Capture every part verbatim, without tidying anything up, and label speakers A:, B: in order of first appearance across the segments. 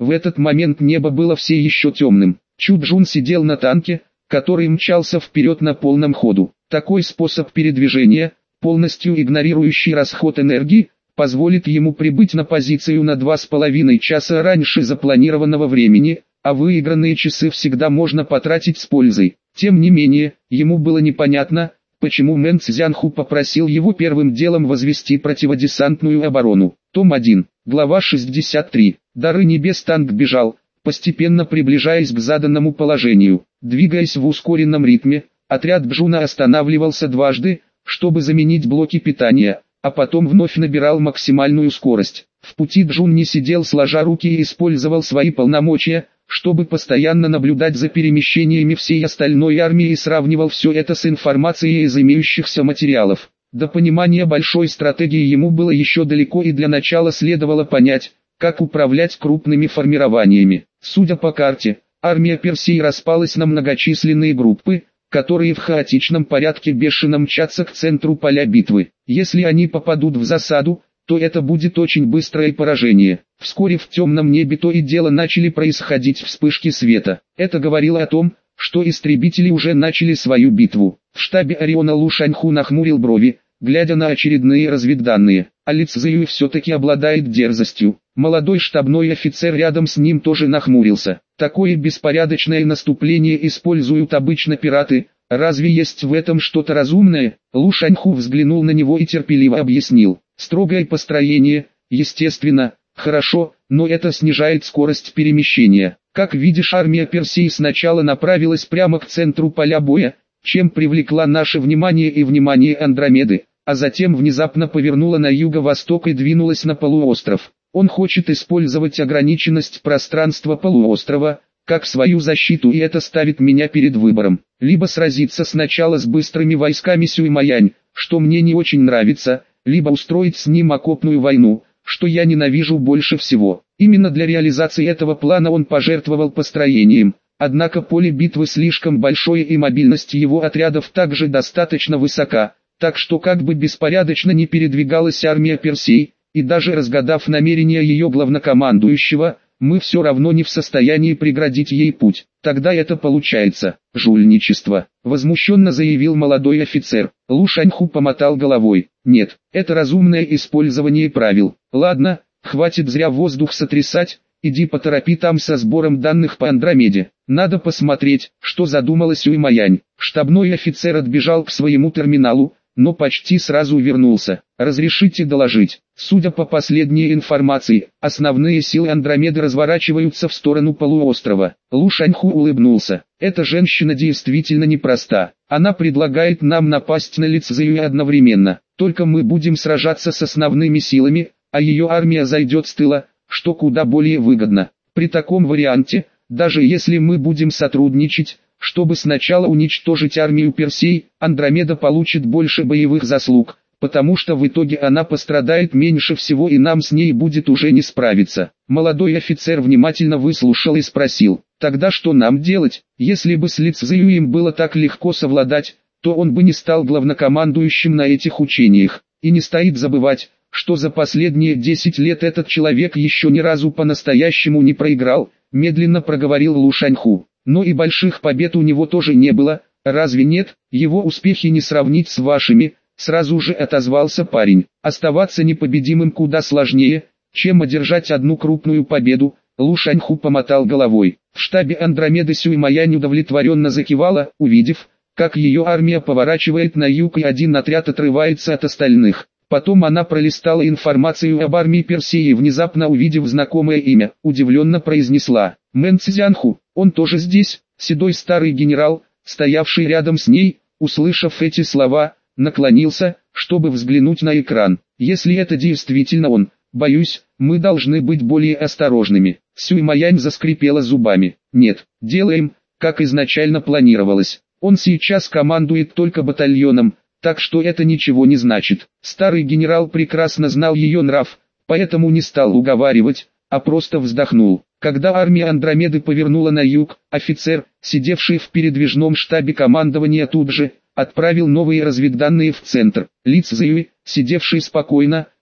A: В этот момент небо было все еще темным. Чу Джун сидел на танке, который мчался вперед на полном ходу. Такой способ передвижения, полностью игнорирующий расход энергии, позволит ему прибыть на позицию на два с половиной часа раньше запланированного времени, а выигранные часы всегда можно потратить с пользой. Тем не менее, ему было непонятно, почему Мэн Цзянху попросил его первым делом возвести противодесантную оборону. Том один, глава шестьдесят три. Дары небес. Танк бежал, постепенно приближаясь к заданному положению. Двигаясь в ускоренном ритме, отряд Джуна останавливался дважды, чтобы заменить блоки питания, а потом вновь набирал максимальную скорость. В пути Джун не сидел сложа руки и использовал свои полномочия, чтобы постоянно наблюдать за перемещениями всей остальной армии и сравнивал все это с информацией из имеющихся материалов. До понимания большой стратегии ему было еще далеко, и для начала следовало понять, как управлять крупными формированиями. Судя по карте, армия Персии распалась на многочисленные группы, которые в хаотичном порядке бешено мчатся к центру поля битвы. Если они попадут в засаду, то это будет очень быстрое поражение. Вскоре в темном небе то и дело начали происходить вспышки света. Это говорило о том, что истребители уже начали свою битву. В штабе Ориона Лу Шаньху нахмурил брови, глядя на очередные разведданные. А Ли Цзюй все-таки обладает дерзостью. Молодой штабной офицер рядом с ним тоже нахмурился. Такое беспорядочное наступление используют обычно пираты. Разве есть в этом что-то разумное? Лу Шаньху взглянул на него и терпеливо объяснил. Строгое построение, естественно, хорошо, но это снижает скорость перемещения. Как видишь, армия Персии сначала направилась прямо к центру поля боя, чем привлекла наше внимание и внимание Андромеды, а затем внезапно повернула на юго-восток и двинулась на полуостров. Он хочет использовать ограниченность пространства полуострова, как свою защиту, и это ставит меня перед выбором. Либо сразиться сначала с быстрыми войсками Сюймаянь, что мне не очень нравится, либо устроить с ним окопную войну, что я ненавижу больше всего. Именно для реализации этого плана он пожертвовал построением, однако поле битвы слишком большое и мобильность его отрядов также достаточно высока, так что как бы беспорядочно ни передвигалась армия Персии, и даже разгадав намерения ее главнокомандующего, мы все равно не в состоянии преградить ей путь. Тогда это получается жульничество, возмущенно заявил молодой офицер. Лу Шаньху помотал головой. Нет, это разумное использование правил. Ладно, хватит зря воздух сотрясать, иди поторопи там со сбором данных по Андромеде. Надо посмотреть, что задумала Сюймаянь. Штабной офицер отбежал к своему терминалу, но почти сразу вернулся. Разрешите доложить. Судя по последней информации, основные силы Андромеды разворачиваются в сторону полуострова. Лу Шаньху улыбнулся. Эта женщина действительно непроста. Она предлагает нам напасть на Ли Цзюй одновременно. Только мы будем сражаться с основными силами, а ее армия зайдет с тыла, что куда более выгодно. При таком варианте, даже если мы будем сотрудничать, чтобы сначала уничтожить армию Персей, Андромеда получит больше боевых заслуг, потому что в итоге она пострадает меньше всего и нам с ней будет уже не справиться. Молодой офицер внимательно выслушал и спросил, тогда что нам делать? Если бы с Ли Цзюем было так легко совладать, то он бы не стал главнокомандующим на этих учениях. И не стоит забывать, что за последние десять лет этот человек еще ни разу по-настоящему не проиграл, медленно проговорил Лу Шаньху. Но и больших побед у него тоже не было, разве нет? Его успехи не сравнить с вашими, сразу же отозвался парень. Оставаться непобедимым куда сложнее, чем одержать одну крупную победу. Лу Шаньху помотал головой. В штабе Андромеды Сюймаянь удовлетворенно закивала, увидев, как ее армия поворачивает на юг и один отряд отрывается от остальных. Потом она пролистала информацию об армии Персии и внезапно увидев знакомое имя, удивленно произнесла: Мэн Цзянху, он тоже здесь? Седой старый генерал, стоявший рядом с ней, услышав эти слова, наклонился, чтобы взглянуть на экран. Если это действительно он, боюсь, мы должны быть более осторожными. Сюймаянь заскрипела зубами. Нет, делаем, как изначально планировалось. Он сейчас командует только батальоном, так что это ничего не значит. Старый генерал прекрасно знал ее нрав, поэтому не стал уговаривать, а просто вздохнул. Когда армия Андромеды повернула на юг, офицер, сидевший в передвижном штабе командования, тут же отправил новые разведданные в центр. Ли Цзюй, сидевший спокойно,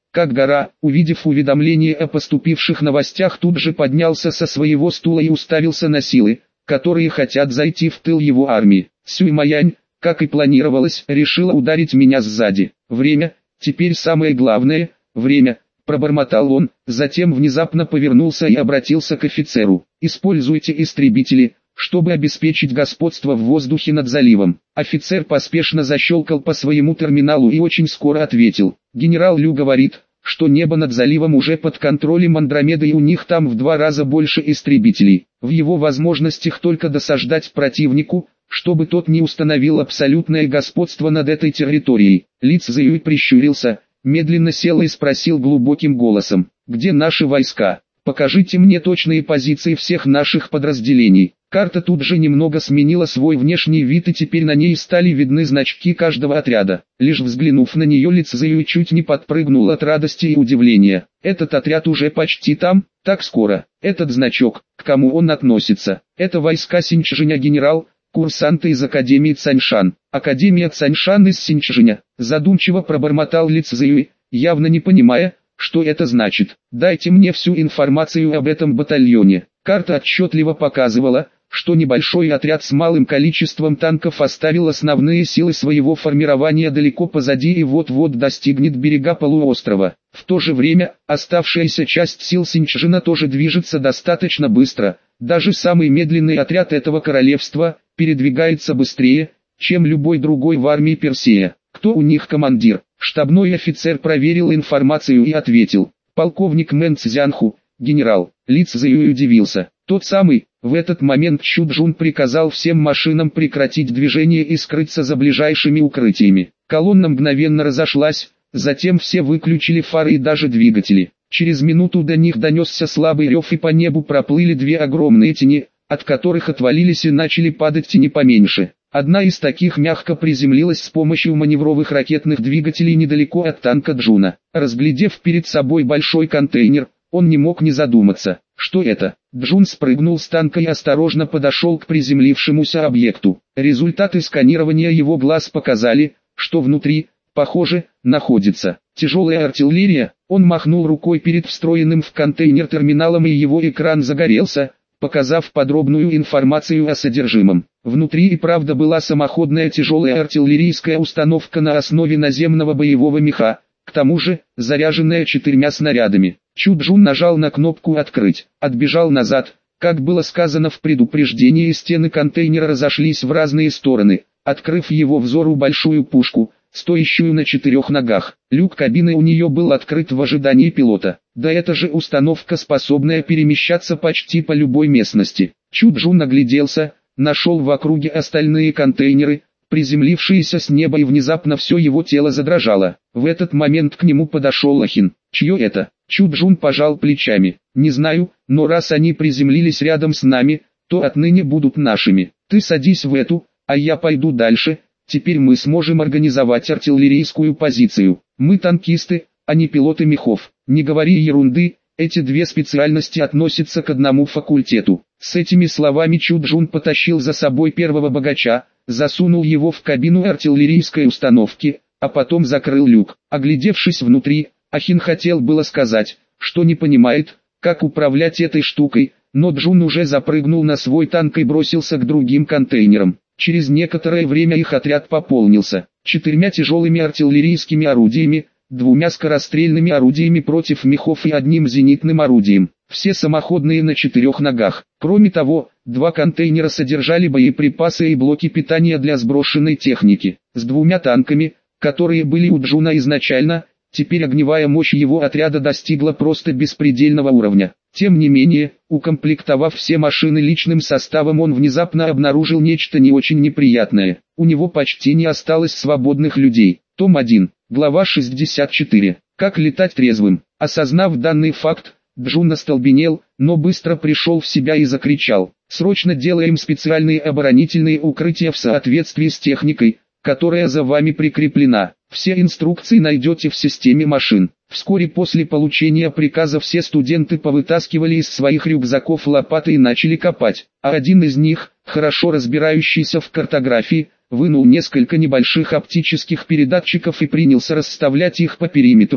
A: как гора, увидев уведомление о поступивших новостях, тут же поднялся со своего стула и уставился на силы, которые хотят зайти в тыл его армии. Сюймаянь, как и планировалось, решила ударить меня сзади. Время, теперь самое главное, время, пробормотал он, затем внезапно повернулся и обратился к офицеру. Используйте истребители, чтобы обеспечить господство в воздухе над заливом. Офицер поспешно защелкал по своему терминалу и очень скоро ответил. Генерал Лю говорит, что небо над заливом уже под контролем Андромеды и у них там в два раза больше истребителей. В его возможностях только досаждать противнику, чтобы тот не установил абсолютное господство над этой территорией. Ли Цзюй прищурился, медленно сел и спросил глубоким голосом. Где наши войска? Покажите мне точные позиции всех наших подразделений. Карта тут же немного сменила свой внешний вид и теперь на ней стали видны значки каждого отряда. Лишь взглянув на нее, Ли Цзюй чуть не подпрыгнул от радости и удивления. Этот отряд уже почти там, так скоро. Этот значок, к кому он относится? Это войска Синьчжэня, генерал, курсанты из Академии Цаньшан. Академия Цаньшан из Синьчжэня. Задумчиво пробормотал Ли Цзюй, явно не понимая, что это значит. Дайте мне всю информацию об этом батальоне. Карта отчетливо показывала, что небольшой отряд с малым количеством танков оставил основные силы своего формирования далеко позади и вот-вот достигнет берега полуострова. В то же время, оставшаяся часть сил Синьчжэна тоже движется достаточно быстро. Даже самый медленный отряд этого королевства передвигается быстрее, чем любой другой в армии Персея. Кто у них командир? Штабной офицер проверил информацию и ответил. Полковник Мэн Цзянху, генерал. Ли Цзюй удивился. Тот самый. В этот момент Чу Джун приказал всем машинам прекратить движение и скрыться за ближайшими укрытиями. Колонна мгновенно разошлась, затем все выключили фары и даже двигатели. Через минуту до них донесся слабый рев и по небу проплыли две огромные тени, от которых отвалились и начали падать тени поменьше. Одна из таких мягко приземлилась с помощью маневровых ракетных двигателей недалеко от танка Джуна. Разглядев перед собой большой контейнер, он не мог не задуматься, что это. Джун спрыгнул с танка и осторожно подошел к приземлившемуся объекту. Результаты сканирования его глаз показали, что внутри, похоже, находится тяжелая артиллерия. Он махнул рукой перед встроенным в контейнер терминалом и его экран загорелся, показав подробную информацию о содержимом. Внутри и правда была самоходная тяжелая артиллерийская установка на основе наземного боевого меха, к тому же, заряженная четырьмя снарядами. Чу Джун нажал на кнопку «Открыть», отбежал назад. Как было сказано в предупреждении, стены контейнера разошлись в разные стороны, открыв его взору большую пушку, стоящую на четырех ногах. Люк кабины у нее был открыт в ожидании пилота. Да это же установка, способная перемещаться почти по любой местности. Чу Джун огляделся, нашел в округе остальные контейнеры, приземлившиеся с неба, и внезапно все его тело задрожало. В этот момент к нему подошел Лохин. «Чье это?» Чу Джун пожал плечами. «Не знаю, но раз они приземлились рядом с нами, то отныне будут нашими. Ты садись в эту, а я пойду дальше. Теперь мы сможем организовать артиллерийскую позицию. Мы танкисты, а не пилоты мехов. Не говори ерунды, эти две специальности относятся к одному факультету». С этими словами Чу Джун потащил за собой первого богача, засунул его в кабину артиллерийской установки, а потом закрыл люк. Оглядевшись внутри, Ахин хотел было сказать, что не понимает, как управлять этой штукой, но Джун уже запрыгнул на свой танк и бросился к другим контейнерам. Через некоторое время их отряд пополнился четырьмя тяжелыми артиллерийскими орудиями, двумя скорострельными орудиями против мехов и одним зенитным орудием. Все самоходные на четырех ногах. Кроме того, два контейнера содержали боеприпасы и блоки питания для сброшенной техники. С двумя танками, которые были у Джуна изначально, теперь огневая мощь его отряда достигла просто беспредельного уровня. Тем не менее, укомплектовав все машины личным составом, он внезапно обнаружил нечто не очень неприятное. У него почти не осталось свободных людей. Том один, глава шестьдесят четыре. Как летать трезвым. Осознав данный факт, Джун остолбенел, но быстро пришел в себя и закричал: «Срочно делаем специальные оборонительные укрытия в соответствии с техникой, которая за вами прикреплена. Все инструкции найдете в системе машин». Вскоре после получения приказа все студенты повытаскивали из своих рюкзаков лопаты и начали копать, а один из них, хорошо разбирающийся в картографии, вынул несколько небольших оптических передатчиков и принялся расставлять их по периметру,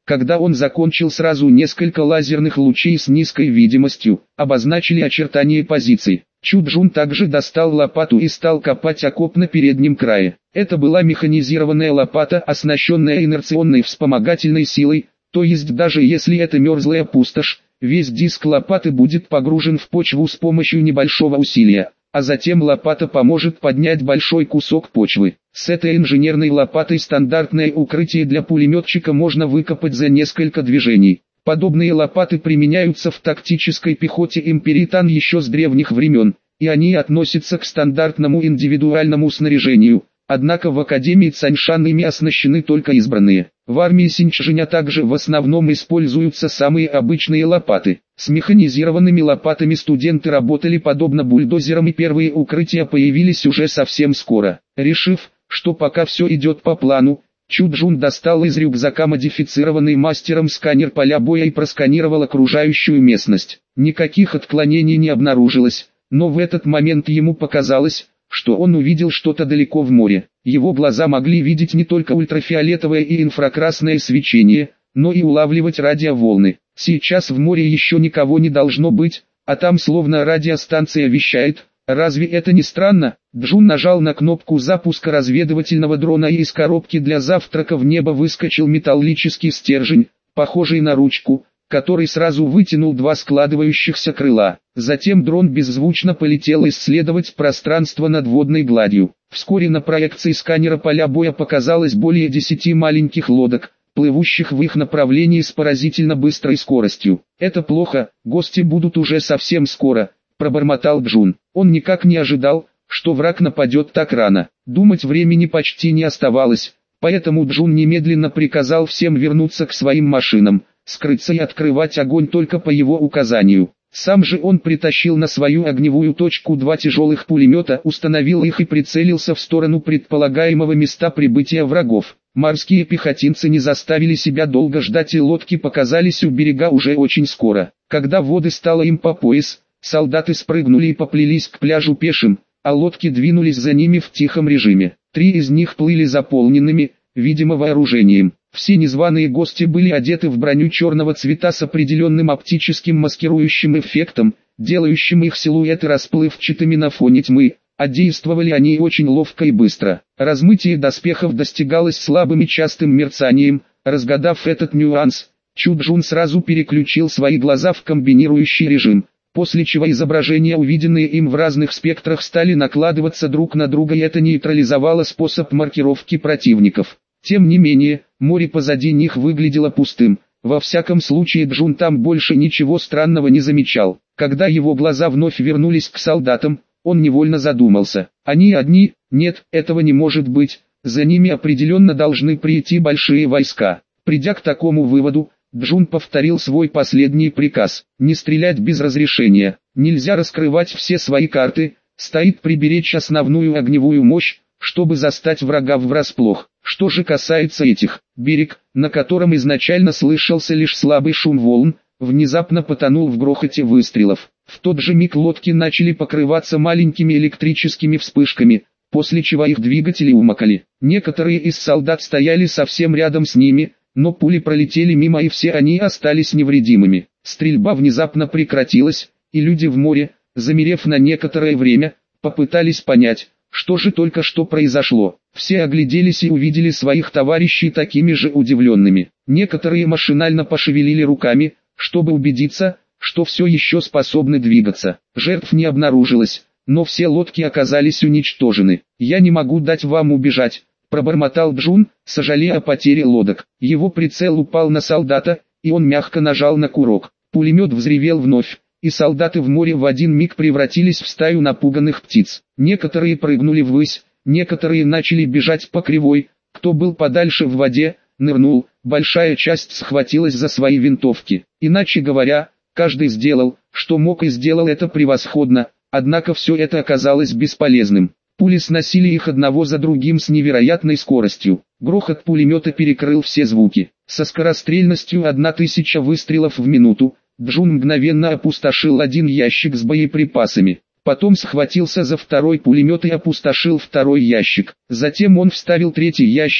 A: Когда он закончил, сразу несколько лазерных лучей с низкой видимостью обозначили очертания позиций. Чу Джун также достал лопату и стал копать окоп на переднем крае. Это была механизированная лопата, оснащенная инерционной вспомогательной силой, то есть даже если это мерзлая пустошь, весь диск лопаты будет погружен в почву с помощью небольшого усилия, а затем лопата поможет поднять большой кусок почвы. С этой инженерной лопатой стандартное укрытие для пулеметчика можно выкопать за несколько движений. Подобные лопаты применяются в тактической пехоте Империтан еще с древних времен, и они относятся к стандартному индивидуальному снаряжению, однако в Академии Цаньшан ими оснащены только избранные. В армии Синьчжэня также в основном используются самые обычные лопаты. С механизированными лопатами студенты работали подобно бульдозерам, и первые укрытия появились уже совсем скоро. Решив, что пока все идет по плану, Чу Джун достал из рюкзака модифицированный мастером сканер поля боя и просканировал окружающую местность. Никаких отклонений не обнаружилось, но в этот момент ему показалось, что он увидел что-то далеко в море. Его глаза могли видеть не только ультрафиолетовое и инфракрасное свечение, но и улавливать радиоволны. Сейчас в море еще никого не должно быть, а там словно радиостанция вещает. Разве это не странно? Джун нажал на кнопку запуска разведывательного дрона, и из коробки для завтрака в небо выскочил металлический стержень, похожий на ручку, который сразу вытянул два складывающихся крыла. Затем дрон беззвучно полетел исследовать пространство над водной гладью. Вскоре на проекции сканера поля боя показалось более десяти маленьких лодок, плывущих в их направлении с поразительно быстрой скоростью. «Это плохо, гости будут уже совсем скоро», — пробормотал Джун. Он никак не ожидал, что враг нападет так рано. Думать времени почти не оставалось, поэтому Джун немедленно приказал всем вернуться к своим машинам, скрыться и открывать огонь только по его указанию. Сам же он притащил на свою огневую точку два тяжелых пулемета, установил их и прицелился в сторону предполагаемого места прибытия врагов. Морские пехотинцы не заставили себя долго ждать, и лодки показались у берега уже очень скоро. Когда воды стало им по пояс, солдаты спрыгнули и поплелись к пляжу пешим, а лодки двинулись за ними в тихом режиме. Три из них плыли заполненными, видимо, вооружением. Все незваные гости были одеты в броню черного цвета с определенным оптическим маскирующим эффектом, делающим их силуэты расплывчатыми на фоне тьмы, а действовали они очень ловко и быстро. Размытие доспехов достигалось слабым и частым мерцанием. Разгадав этот нюанс, Чу Джун сразу переключил свои глаза в комбинирующий режим, после чего изображения, увиденные им в разных спектрах, стали накладываться друг на друга, и это нейтрализовало способ маркировки противников. Тем не менее, море позади них выглядело пустым. Во всяком случае, Джун там больше ничего странного не замечал. Когда его глаза вновь вернулись к солдатам, он невольно задумался. Они одни? Нет, этого не может быть. За ними определенно должны прийти большие войска. Придя к такому выводу, Джун повторил свой последний приказ: не стрелять без разрешения. Нельзя раскрывать все свои карты, стоит приберечь основную огневую мощь, чтобы застать врага врасплох. Что же касается этих, берег, на котором изначально слышался лишь слабый шум волн, внезапно потонул в грохоте выстрелов. В тот же миг лодки начали покрываться маленькими электрическими вспышками, после чего их двигатели умолкли. Некоторые из солдат стояли совсем рядом с ними, но пули пролетели мимо, и все они остались невредимыми. Стрельба внезапно прекратилась, и люди в море, замерев на некоторое время, попытались понять, что же только что произошло. Все огляделись и увидели своих товарищей такими же удивленными. Некоторые машинально пошевелили руками, чтобы убедиться, что все еще способны двигаться. Жертв не обнаружилось, но все лодки оказались уничтожены. «Я не могу дать вам убежать», — пробормотал Джун, сожалея о потере лодок. Его прицел упал на солдата, и он мягко нажал на курок. Пулемет взревел вновь, и солдаты в море в один миг превратились в стаю напуганных птиц. Некоторые прыгнули ввысь, некоторые начали бежать по кривой, кто был подальше в воде, нырнул, большая часть схватилась за свои винтовки. Иначе говоря, каждый сделал, что мог, и сделал это превосходно, однако все это оказалось бесполезным. Пули сносили их одного за другим с невероятной скоростью. Грохот пулемета перекрыл все звуки. Со скорострельностью одна тысяча выстрелов в минуту, Джун мгновенно опустошил один ящик с боеприпасами. Потом схватился за второй пулемет и опустошил второй ящик. Затем он вставил третий ящик,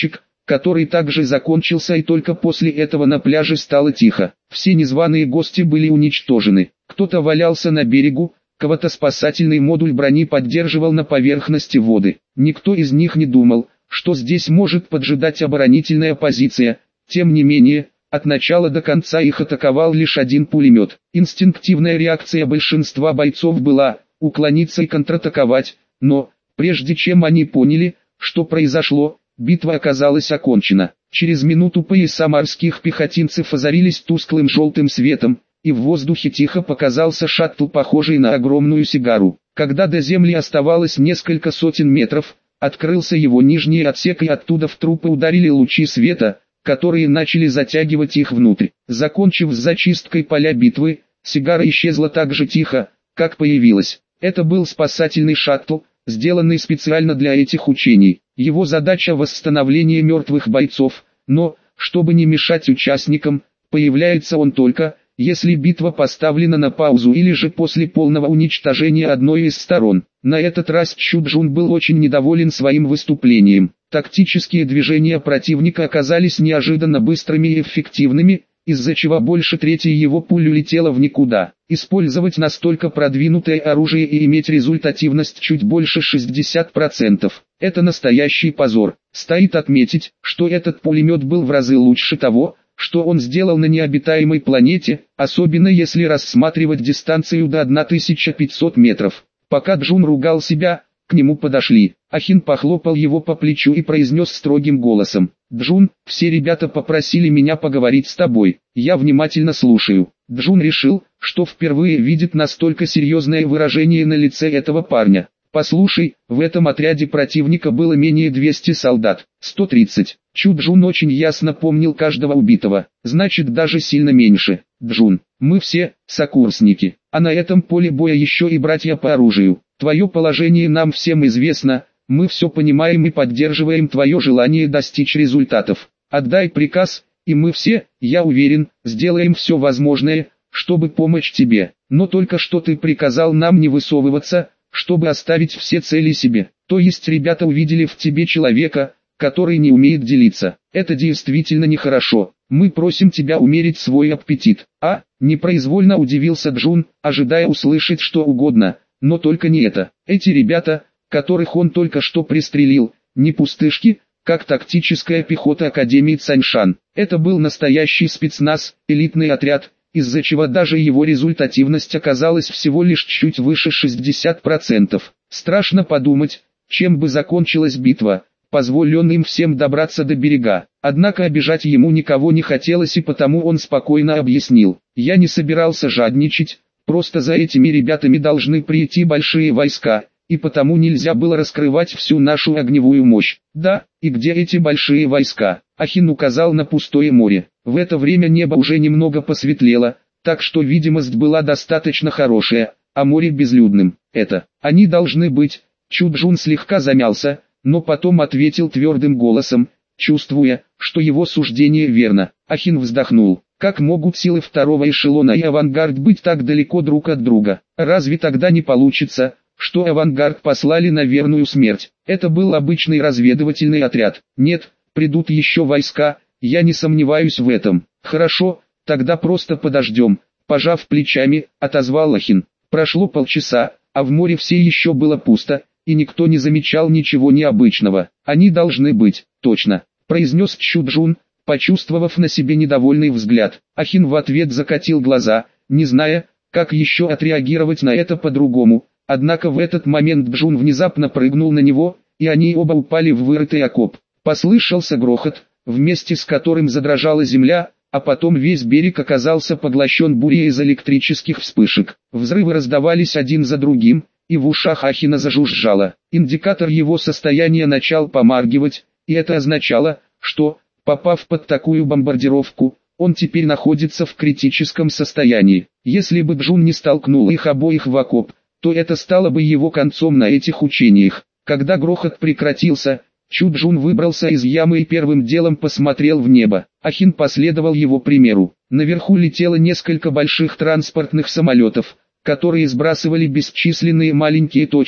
A: который также закончился, и только после этого на пляже стало тихо. Все незваные гости были уничтожены. Кто-то валялся на берегу, кого-то спасательный модуль брони поддерживал на поверхности воды. Никто из них не думал, что здесь может поджидать оборонительная позиция. Тем не менее, от начала до конца их атаковал лишь один пулемет. Инстинктивная реакция большинства бойцов была уклониться и контратаковать, но, прежде чем они поняли, что произошло, битва оказалась окончена. Через минуту пояса морских пехотинцев озарились тусклым желтым светом, и в воздухе тихо показался шаттл, похожий на огромную сигару. Когда до земли оставалось несколько сотен метров, открылся его нижний отсек, и оттуда в трупы ударили лучи света, которые начали затягивать их внутрь. Закончив с зачисткой поля битвы, сигара исчезла так же тихо, как появилась. Это был спасательный шаттл, сделанный специально для этих учений. Его задача — восстановление мертвых бойцов, но, чтобы не мешать участникам, появляется он только, если битва поставлена на паузу или же после полного уничтожения одной из сторон. На этот раз Чжу Чжун был очень недоволен своим выступлением. Тактические движения противника оказались неожиданно быстрыми и эффективными, из-за чего больше трети его пуль улетела в никуда. Использовать настолько продвинутое оружие и иметь результативность чуть больше шестидесяти процентов – это настоящий позор. Стоит отметить, что этот пулемет был в разы лучше того, что он сделал на необитаемой планете, особенно если рассматривать дистанцию до тысячи пятисот метров. Пока Джун ругал себя, к нему подошли. Ахин похлопал его по плечу и произнес строгим голосом: «Джун, все ребята попросили меня поговорить с тобой, я внимательно слушаю». Джун решил, что впервые видит настолько серьезное выражение на лице этого парня. «Послушай, в этом отряде противника было менее двухсот солдат, сто тридцать. Чжу Чжун очень ясно помнил каждого убитого, значит даже сильно меньше. Джун, мы все сокурсники, а на этом поле боя еще и братья по оружию. Твое положение нам всем известно, мы все понимаем и поддерживаем твое желание достичь результатов. Отдай приказ, и мы все, я уверен, сделаем все возможное, чтобы помочь тебе. Но только что ты приказал нам не высовываться, чтобы оставить все цели себе. То есть ребята увидели в тебе человека, который не умеет делиться. Это действительно нехорошо. Мы просим тебя умерить свой аппетит». А, непроизвольно удивился Джун, ожидая услышать что угодно, но только не это. Эти ребята, которых он только что пристрелил, не пустышки, как тактическая пехота Академии Цаньшан. Это был настоящий спецназ, элитный отряд, из-за чего даже его результативность оказалась всего лишь чуть выше шестидесяти процентов. Страшно подумать, чем бы закончилась битва, позволен им всем добраться до берега. Однако обижать ему никого не хотелось, и потому он спокойно объяснил: «Я не собирался жадничать, просто за этими ребятами должны прийти большие войска, и потому нельзя было раскрывать всю нашу огневую мощь». «Да, и где эти большие войска?» Ахин указал на пустое море. В это время небо уже немного посветлело, так что видимость была достаточно хорошая, а море безлюдным. «Это, они должны быть». Чжу Чжун слегка замялся, но потом ответил твердым голосом, чувствуя, что его суждение верно. Ахин вздохнул. «Как могут силы второго эшелона и авангард быть так далеко друг от друга? Разве тогда не получится, что авангард послали на верную смерть? Это был обычный разведывательный отряд. Нет, придут еще войска, я не сомневаюсь в этом». «Хорошо, тогда просто подождем», — пожав плечами, отозвал Ахин. Прошло полчаса, а в море все еще было пусто, и никто не замечал ничего необычного. «Они должны быть, точно», — произнес Чжу Чжун, почувствовав на себе недовольный взгляд. Ахин в ответ закатил глаза, не зная, как еще отреагировать на это по-другому. Однако в этот момент Джун внезапно прыгнул на него, и они оба упали в вырытый окоп. Послышался грохот, вместе с которым задрожала земля, а потом весь берег оказался поглощен бурей из электрических вспышек. Взрывы раздавались один за другим, и в ушах Ахина зажужжало. Индикатор его состояния начал помаргивать, и это означало, что, попав под такую бомбардировку, он теперь находится в критическом состоянии. Если бы Джун не столкнул их обоих в окоп, то это стало бы его концом на этих учениях. Когда грохот прекратился, Чжу Чжун выбрался из ямы и первым делом посмотрел в небо. Ахин последовал его примеру. Наверху летело несколько больших транспортных самолетов, которые сбрасывали бесчисленные маленькие точки,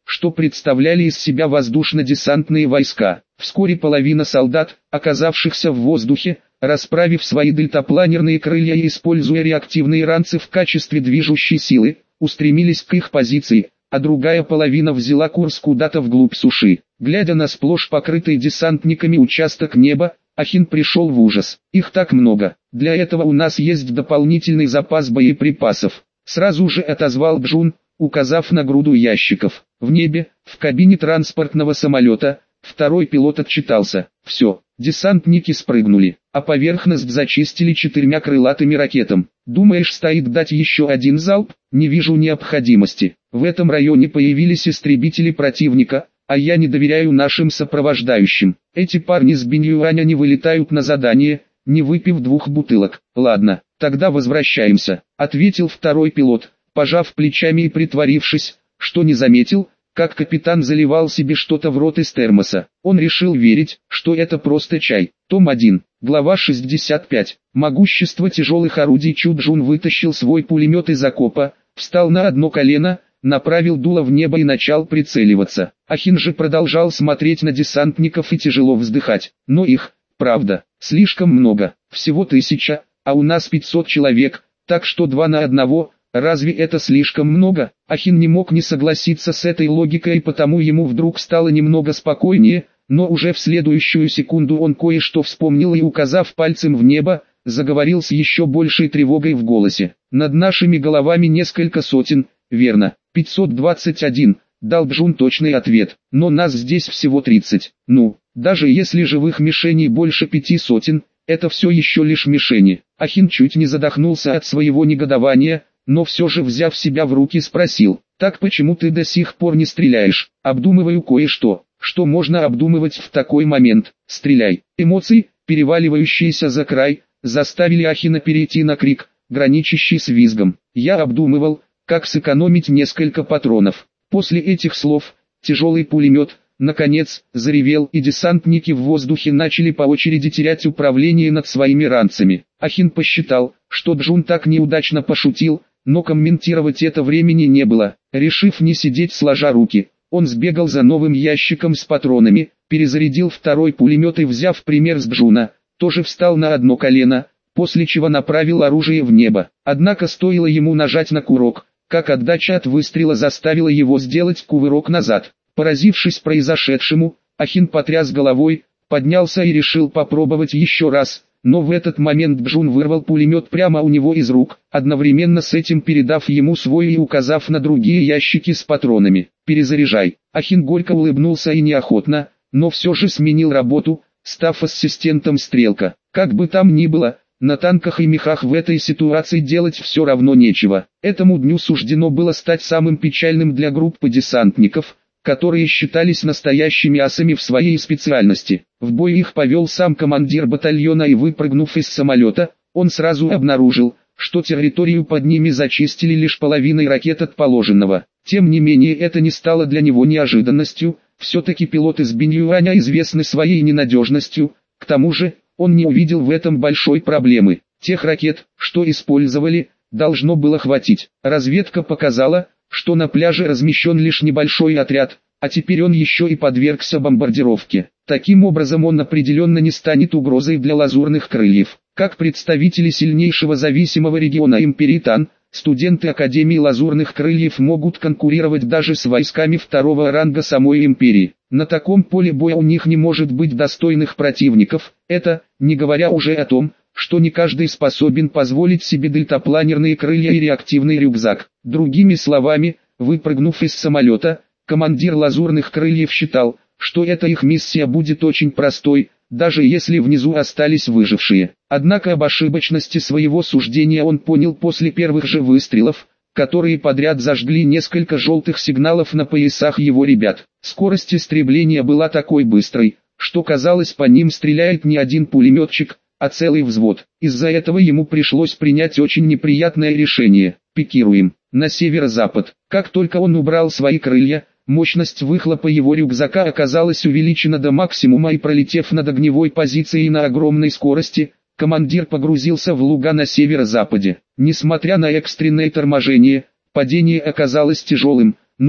A: что представляли из себя воздушно-десантные войска. Вскоре половина солдат, оказавшихся в воздухе, расправив свои дельтапланерные крылья и используя реактивные ранцы в качестве движущей силы, устремились к их позиции, а другая половина взяла курс куда-то вглубь суши. Глядя на сплошь покрытый десантниками участок неба, Ахин пришел в ужас. Их так много. Для этого у нас есть дополнительный запас боеприпасов. Сразу же отозвал Джун, указав на груду ящиков. В небе, в кабине транспортного самолета, второй пилот отчитался. Все, десантники спрыгнули, а поверхность зачистили четырьмя крылатыми ракетами. Думаешь, стоит дать еще один залп? Не вижу необходимости. В этом районе появились истребители противника, а я не доверяю нашим сопровождающим. Эти парни с Биньюаня не вылетают на задание, не выпив двух бутылок. Ладно, тогда возвращаемся, ответил второй пилот, пожав плечами и притворившись, что не заметил, как капитан заливал себе что-то в рот из термоса. Он решил верить, что это просто чай. Том один, глава шестьдесят пять. Могущество тяжелых орудий. Чу Джун вытащил свой пулемет из окопа, встал на одно колено, направил дуло в небо и начал прицеливаться. Ахин же продолжал смотреть на десантников и тяжело вздыхать. Но их, правда, слишком много. Всего тысяча, а у нас пятьсот человек, так что два на одного. Разве это слишком много? Ахин не мог не согласиться с этой логикой, и потому ему вдруг стало немного спокойнее, но уже в следующую секунду он кое-что вспомнил и, указав пальцем в небо, заговорил с еще большей тревогой в голосе. Над нашими головами несколько сотен, верно, пятьсот двадцать один, дал Джун точный ответ, но нас здесь всего тридцать. Ну, даже если живых мишеней больше пяти сотен, это все еще лишь мишени. Ахин чуть не задохнулся от своего негодования, но все же, взяв себя в руки, спросил: «Так почему ты до сих пор не стреляешь?» «Обдумываю кое-что, что можно обдумывать в такой момент. Стреляй». Эмоции, переваливающиеся за край, заставили Ахина перейти на крик, граничащий с визгом. «Я обдумывал, как сэкономить несколько патронов». После этих слов, тяжелый пулемет, наконец, заревел, и десантники в воздухе начали по очереди терять управление над своими ранцами. Ахин посчитал, что Джун так неудачно пошутил, но комментировать это времени не было. Решив не сидеть сложа руки, он сбегал за новым ящиком с патронами, перезарядил второй пулемет и, взяв пример с Джуна, тоже встал на одно колено, после чего направил оружие в небо. Однако стоило ему нажать на курок, как отдача от выстрела заставила его сделать кувырок назад. Поразившись произошедшему, Ахин потряс головой, поднялся и решил попробовать еще раз. Но в этот момент Джун вырвал пулемет прямо у него из рук, одновременно с этим передав ему свой и указав на другие ящики с патронами. «Перезаряжай». Ахин горько улыбнулся и неохотно, но все же сменил работу, став ассистентом стрелка. Как бы там ни было, на танках и мехах в этой ситуации делать все равно нечего. Этому дню суждено было стать самым печальным для группы десантников, которые считались настоящими асами в своей специальности. В бой их повел сам командир батальона, и, выпрыгнув из самолета, он сразу обнаружил, что территорию под ними зачистили лишь половиной ракет от положенного. Тем не менее, это не стало для него неожиданностью, все-таки пилоты с Биньюаня известны своей ненадежностью, к тому же, он не увидел в этом большой проблемы. Тех ракет, что использовали, должно было хватить. Разведка показала, что на пляже размещен лишь небольшой отряд, а теперь он еще и подвергся бомбардировке. Таким образом, он определенно не станет угрозой для лазурных крыльев. Как представители сильнейшего зависимого региона Империи Тан, студенты Академии лазурных крыльев могут конкурировать даже с войсками второго ранга самой Империи. На таком поле боя у них не может быть достойных противников, это, не говоря уже о том, что не каждый способен позволить себе дельтапланерные крылья и реактивный рюкзак. Другими словами, выпрыгнув из самолета, командир лазурных крыльев считал, что эта их миссия будет очень простой, даже если внизу остались выжившие. Однако об ошибочности своего суждения он понял после первых же выстрелов, которые подряд зажгли несколько желтых сигналов на поясах его ребят. Скорость истребления была такой быстрой, что казалось, по ним стреляет не один пулеметчик, а целый взвод. Из-за этого ему пришлось принять очень неприятное решение. Пикируем на северо-запад. Как только он убрал свои крылья, мощность выхлопа его рюкзака оказалась увеличена до максимума, и, пролетев над огневой позицией на огромной скорости, командир погрузился в луга на северо-западе. Несмотря на экстренное торможение, падение оказалось тяжелым, но,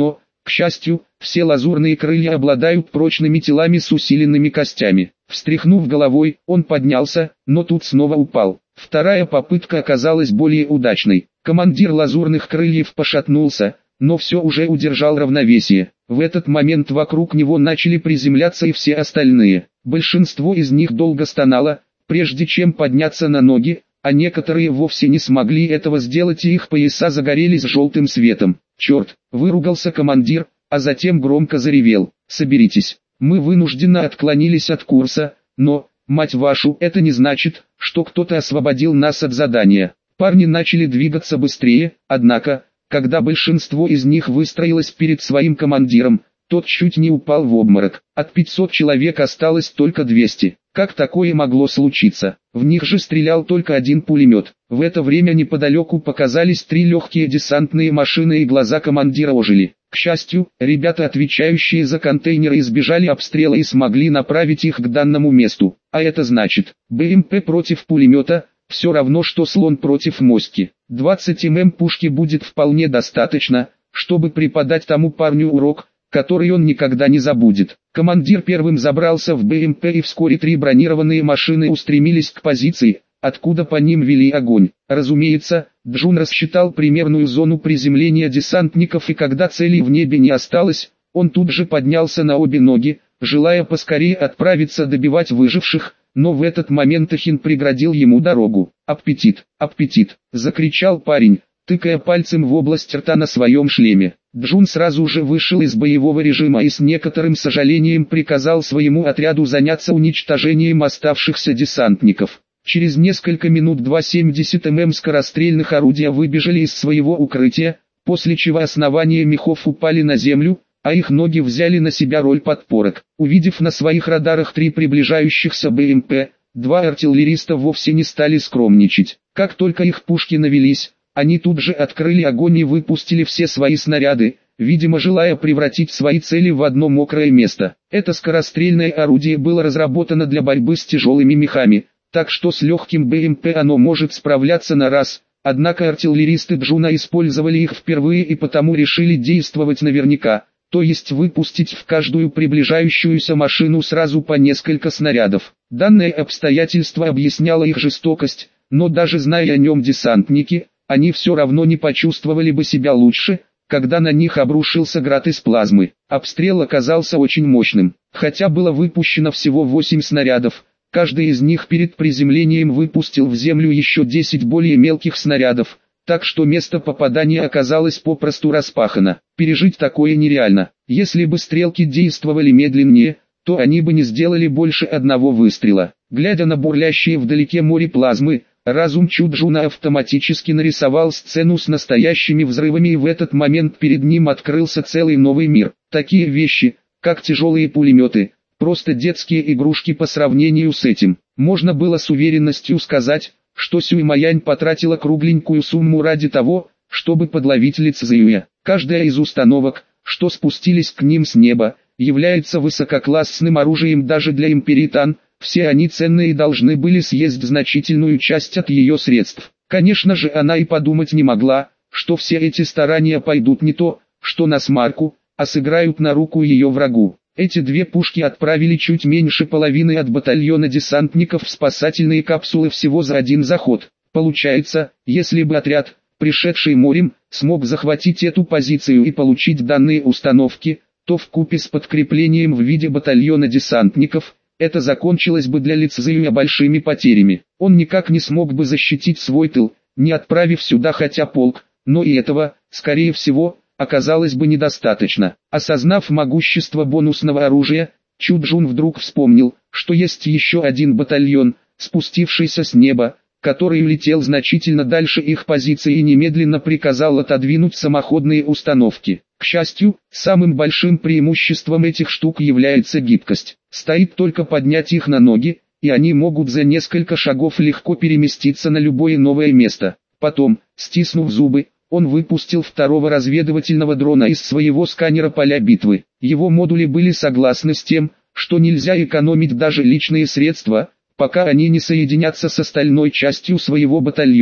A: К счастью, все лазурные крылья обладают прочными телами с усиленными костями. Встряхнув головой, он поднялся, но тут снова упал. Вторая попытка оказалась более удачной. Командир лазурных крыльев пошатнулся, но все уже удержал равновесие. В этот момент вокруг него начали приземляться и все остальные. Большинство из них долго стонало, прежде чем подняться на ноги, а некоторые вовсе не смогли этого сделать и их пояса загорелись желтым светом. «Черт!» – выругался командир, а затем громко заревел. «Соберитесь! Мы вынужденно отклонились от курса, но, мать вашу, это не значит, что кто-то освободил нас от задания». Парни начали двигаться быстрее, однако, когда большинство из них выстроилось перед своим командиром, тот чуть не упал в обморок. От пятисот человек осталось только двести. Как такое могло случиться? В них же стрелял только один пулемет. В это время неподалеку показались три легкие десантные машины и глаза командира ожили. К счастью, ребята, отвечающие за контейнеры, избежали обстрела и смогли направить их к данному месту. А это значит, БМП против пулемета – все равно что слон против моськи. двадцать миллиметров пушки будет вполне достаточно, чтобы преподать тому парню урок, который он никогда не забудет. Командир первым забрался в БМП, и вскоре три бронированные машины устремились к позиции, откуда по ним вели огонь. Разумеется, Джун рассчитал примерную зону приземления десантников, и когда целей в небе не осталось, он тут же поднялся на обе ноги, желая поскорее отправиться добивать выживших, но в этот момент Эхин преградил ему дорогу. «Аппетит! Аппетит!» – закричал парень, тыкая пальцем в область рта на своем шлеме. Джун сразу же вышел из боевого режима и с некоторым сожалением приказал своему отряду заняться уничтожением оставшихся десантников. Через несколько минут два семьдесят миллиметров скорострельных орудия выбежали из своего укрытия, после чего основания мехов упали на землю, а их ноги взяли на себя роль подпорок. Увидев на своих радарах три приближающихся БМП, два артиллериста вовсе не стали скромничать. Как только их пушки навелись, они тут же открыли огонь и выпустили все свои снаряды, видимо желая превратить свои цели в одно мокрое место. Это скорострельное орудие было разработано для борьбы с тяжелыми мехами, так что с легким БМП оно может справляться на раз. Однако артиллеристы Джуна использовали их впервые и потому решили действовать наверняка, то есть выпустить в каждую приближающуюся машину сразу по несколько снарядов. Данное обстоятельство объясняло их жестокость, но даже зная о нем десантники, они все равно не почувствовали бы себя лучше, когда на них обрушился град из плазмы. Обстрел оказался очень мощным. Хотя было выпущено всего восемь снарядов, каждый из них перед приземлением выпустил в землю еще десять более мелких снарядов, так что место попадания оказалось попросту распахано. Пережить такое нереально. Если бы стрелки действовали медленнее, то они бы не сделали больше одного выстрела. Глядя на бурлящее вдалеке море плазмы, разум Чуджуна автоматически нарисовал сцену с настоящими взрывами, и в этот момент перед ним открылся целый новый мир. Такие вещи, как тяжелые пулеметы, просто детские игрушки по сравнению с этим. Можно было с уверенностью сказать, что Сюй Маянь потратила кругленькую сумму ради того, чтобы подловить Ли Цзюя. Каждая из установок, что спустились к ним с неба, является высококлассным оружием даже для Империи Тан. Все они ценные и должны были съесть значительную часть от ее средств. Конечно же, она и подумать не могла, что все эти старания пойдут не то, что на смарку, а сыграют на руку ее врагу. Эти две пушки отправили чуть меньше половины от батальона десантников в спасательные капсулы всего за один заход. Получается, если бы отряд, пришедший морем, смог захватить эту позицию и получить данные установки, то вкупе с подкреплением в виде батальона десантников, это закончилось бы для Ли Цзюя большими потерями. Он никак не смог бы защитить свой тыл, не отправив сюда хотя полк, но и этого, скорее всего, оказалось бы недостаточно. Осознав могущество бонусного оружия, Чуджун вдруг вспомнил, что есть еще один батальон, спустившийся с неба, который летел значительно дальше их позиции и немедленно приказал отодвинуть самоходные установки. К счастью, самым большим преимуществом этих штук является гибкость. Стоит только поднять их на ноги, и они могут за несколько шагов легко переместиться на любое новое место. Потом, стиснув зубы, он выпустил второго разведывательного дрона из своего сканера поля битвы. Его модули были согласны с тем, что нельзя экономить даже личные средства, пока они не соединятся с остальной частью своего батальона.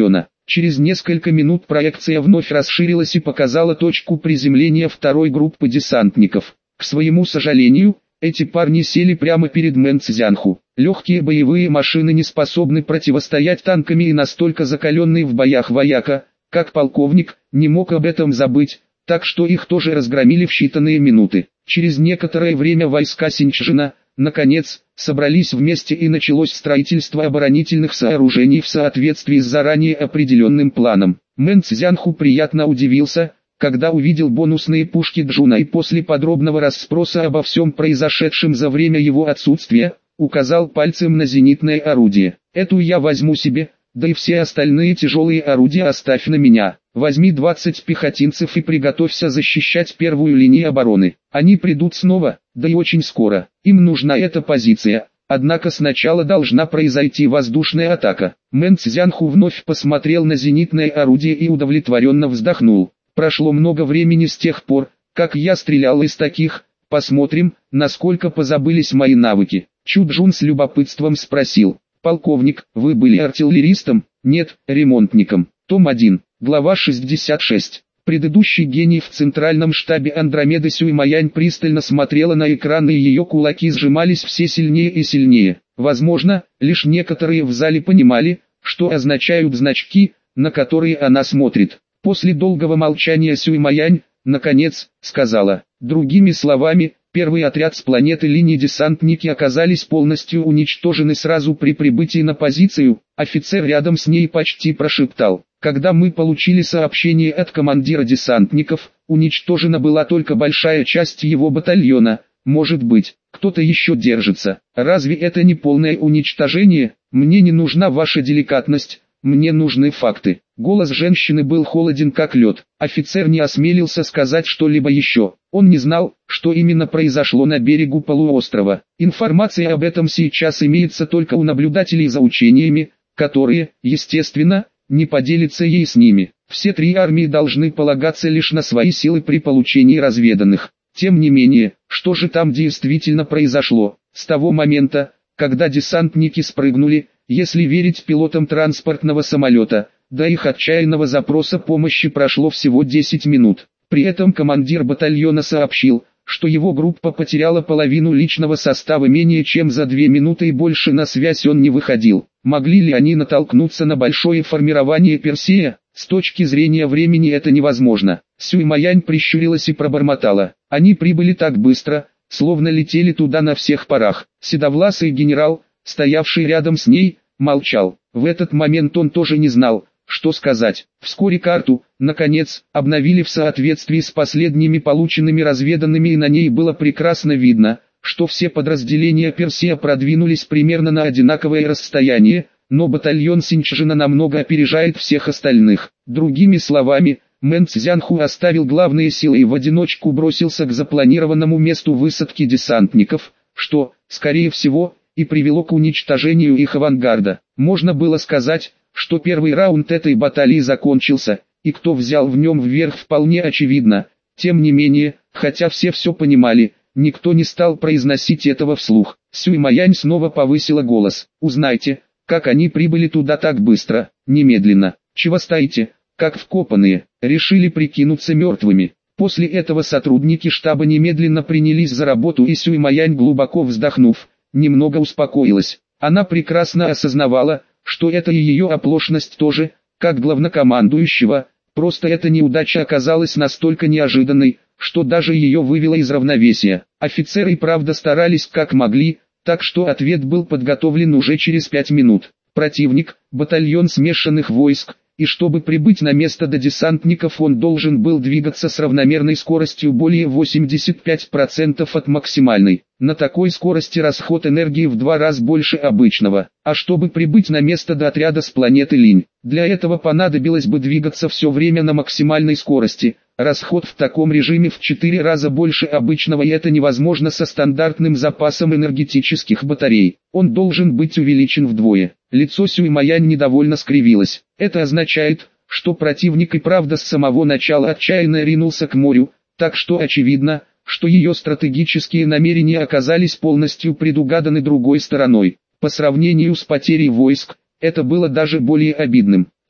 A: Через несколько минут проекция вновь расширилась и показала точку приземления второй группы десантников. К своему сожалению, эти парни сели прямо перед Мэн Цзянху. Легкие боевые машины не способны противостоять танками, и настолько закаленный в боях вояка, как полковник, не мог об этом забыть, так что их тоже разгромили в считанные минуты. Через некоторое время войска Синьчжина, наконец, собрались вместе и началось строительство оборонительных сооружений в соответствии с заранее определенным планом. Мэн Цзянху приятно удивился, когда увидел бонусные пушки Джуна, и после подробного расспроса обо всем произошедшем за время его отсутствия, указал пальцем на зенитное орудие. «Эту я возьму себе, да и все остальные тяжелые орудия оставь на меня. Возьми двадцать пехотинцев и приготовься защищать первую линию обороны. Они придут снова, да и очень скоро. Им нужна эта позиция, однако сначала должна произойти воздушная атака». Мэн Цзянху вновь посмотрел на зенитное орудие и удовлетворенно вздохнул. «Прошло много времени с тех пор, как я стрелял из таких, посмотрим, насколько позабылись мои навыки». Чу Джун с любопытством спросил: «Полковник, вы были артиллеристом?» «Нет, ремонтником». Том один, глава шестьдесят шесть. Предыдущий гений в центральном штабе Андромеды Сюй Маянь пристально смотрела на экран, и ее кулаки сжимались все сильнее и сильнее. Возможно, лишь некоторые в зале понимали, что означают значки, на которые она смотрит. После долгого молчания Сюй Маянь, наконец, сказала: «Другими словами, первый отряд с планеты линии десантники оказались полностью уничтожены сразу при прибытии на позицию». Офицер рядом с ней почти прошептал: «Когда мы получили сообщение от командира десантников, уничтожена была только большая часть его батальона. Может быть, кто-то еще держится. Разве это не полное уничтожение? Мне не нужна ваша деликатность, мне нужны факты». Голос женщины был холоден как лед. Офицер не осмелился сказать что-либо еще. Он не знал, что именно произошло на берегу полуострова. Информация об этом сейчас имеется только у наблюдателей за учениями, которые, естественно, не поделятся ей с ними. Все три армии должны полагаться лишь на свои силы при получении разведанных. Тем не менее, что же там действительно произошло? С того момента, когда десантники спрыгнули, если верить пилотам транспортного самолета, до их отчаянного запроса помощи прошло всего десять минут. При этом командир батальона сообщил, что его группа потеряла половину личного состава менее чем за две минуты, и больше на связь он не выходил. Могли ли они натолкнуться на большое формирование Персея? С точки зрения времени это невозможно. Сюй Маянь прищурилась и пробормотала: «Они прибыли так быстро, словно летели туда на всех парах». Седовласый генерал, стоявший рядом с ней, молчал. В этот момент он тоже не знал, что сказать. Вскоре карту, наконец, обновили в соответствии с последними полученными разведанными, и на ней было прекрасно видно, что все подразделения Персея продвинулись примерно на одинаковое расстояние, но батальон Синьчжина намного опережает всех остальных. Другими словами, Мэн Цзянху оставил главные силы и в одиночку бросился к запланированному месту высадки десантников, что, скорее всего, и привело к уничтожению их авангарда. Можно было сказать, что первый раунд этой баталии закончился, и кто взял в нем вверх вполне очевидно. Тем не менее, хотя все все понимали, никто не стал произносить этого вслух. Сюй Маянь снова повысила голос: «Узнайте, как они прибыли туда так быстро, немедленно. Чего стоите, как вкопанные, решили прикинуться мертвыми?» После этого сотрудники штаба немедленно принялись за работу, и Сюй Маянь, глубоко вздохнув, немного успокоилась. Она прекрасно осознавала, что это и ее оплошность тоже, как главнокомандующего, просто эта неудача оказалась настолько неожиданной, что даже ее вывело из равновесия. Офицеры и правда старались как могли, так что ответ был подготовлен уже через пять минут. Противник, батальон смешанных войск, и чтобы прибыть на место до десантников, он должен был двигаться с равномерной скоростью более восемьдесят пять процентов от максимальной. На такой скорости расход энергии в два раза больше обычного. А чтобы прибыть на место до отряда с планеты Линь, для этого понадобилось бы двигаться все время на максимальной скорости. Расход в таком режиме в четыре раза больше обычного, и это невозможно со стандартным запасом энергетических батарей. Он должен быть увеличен вдвое. Лицо Сюй Маянь недовольно скривилось. Это означает, что противник и правда с самого начала отчаянно ринулся к морю, так что очевидно, что ее стратегические намерения оказались полностью предугаданы другой стороной. По сравнению с потерей войск, это было даже более обидным.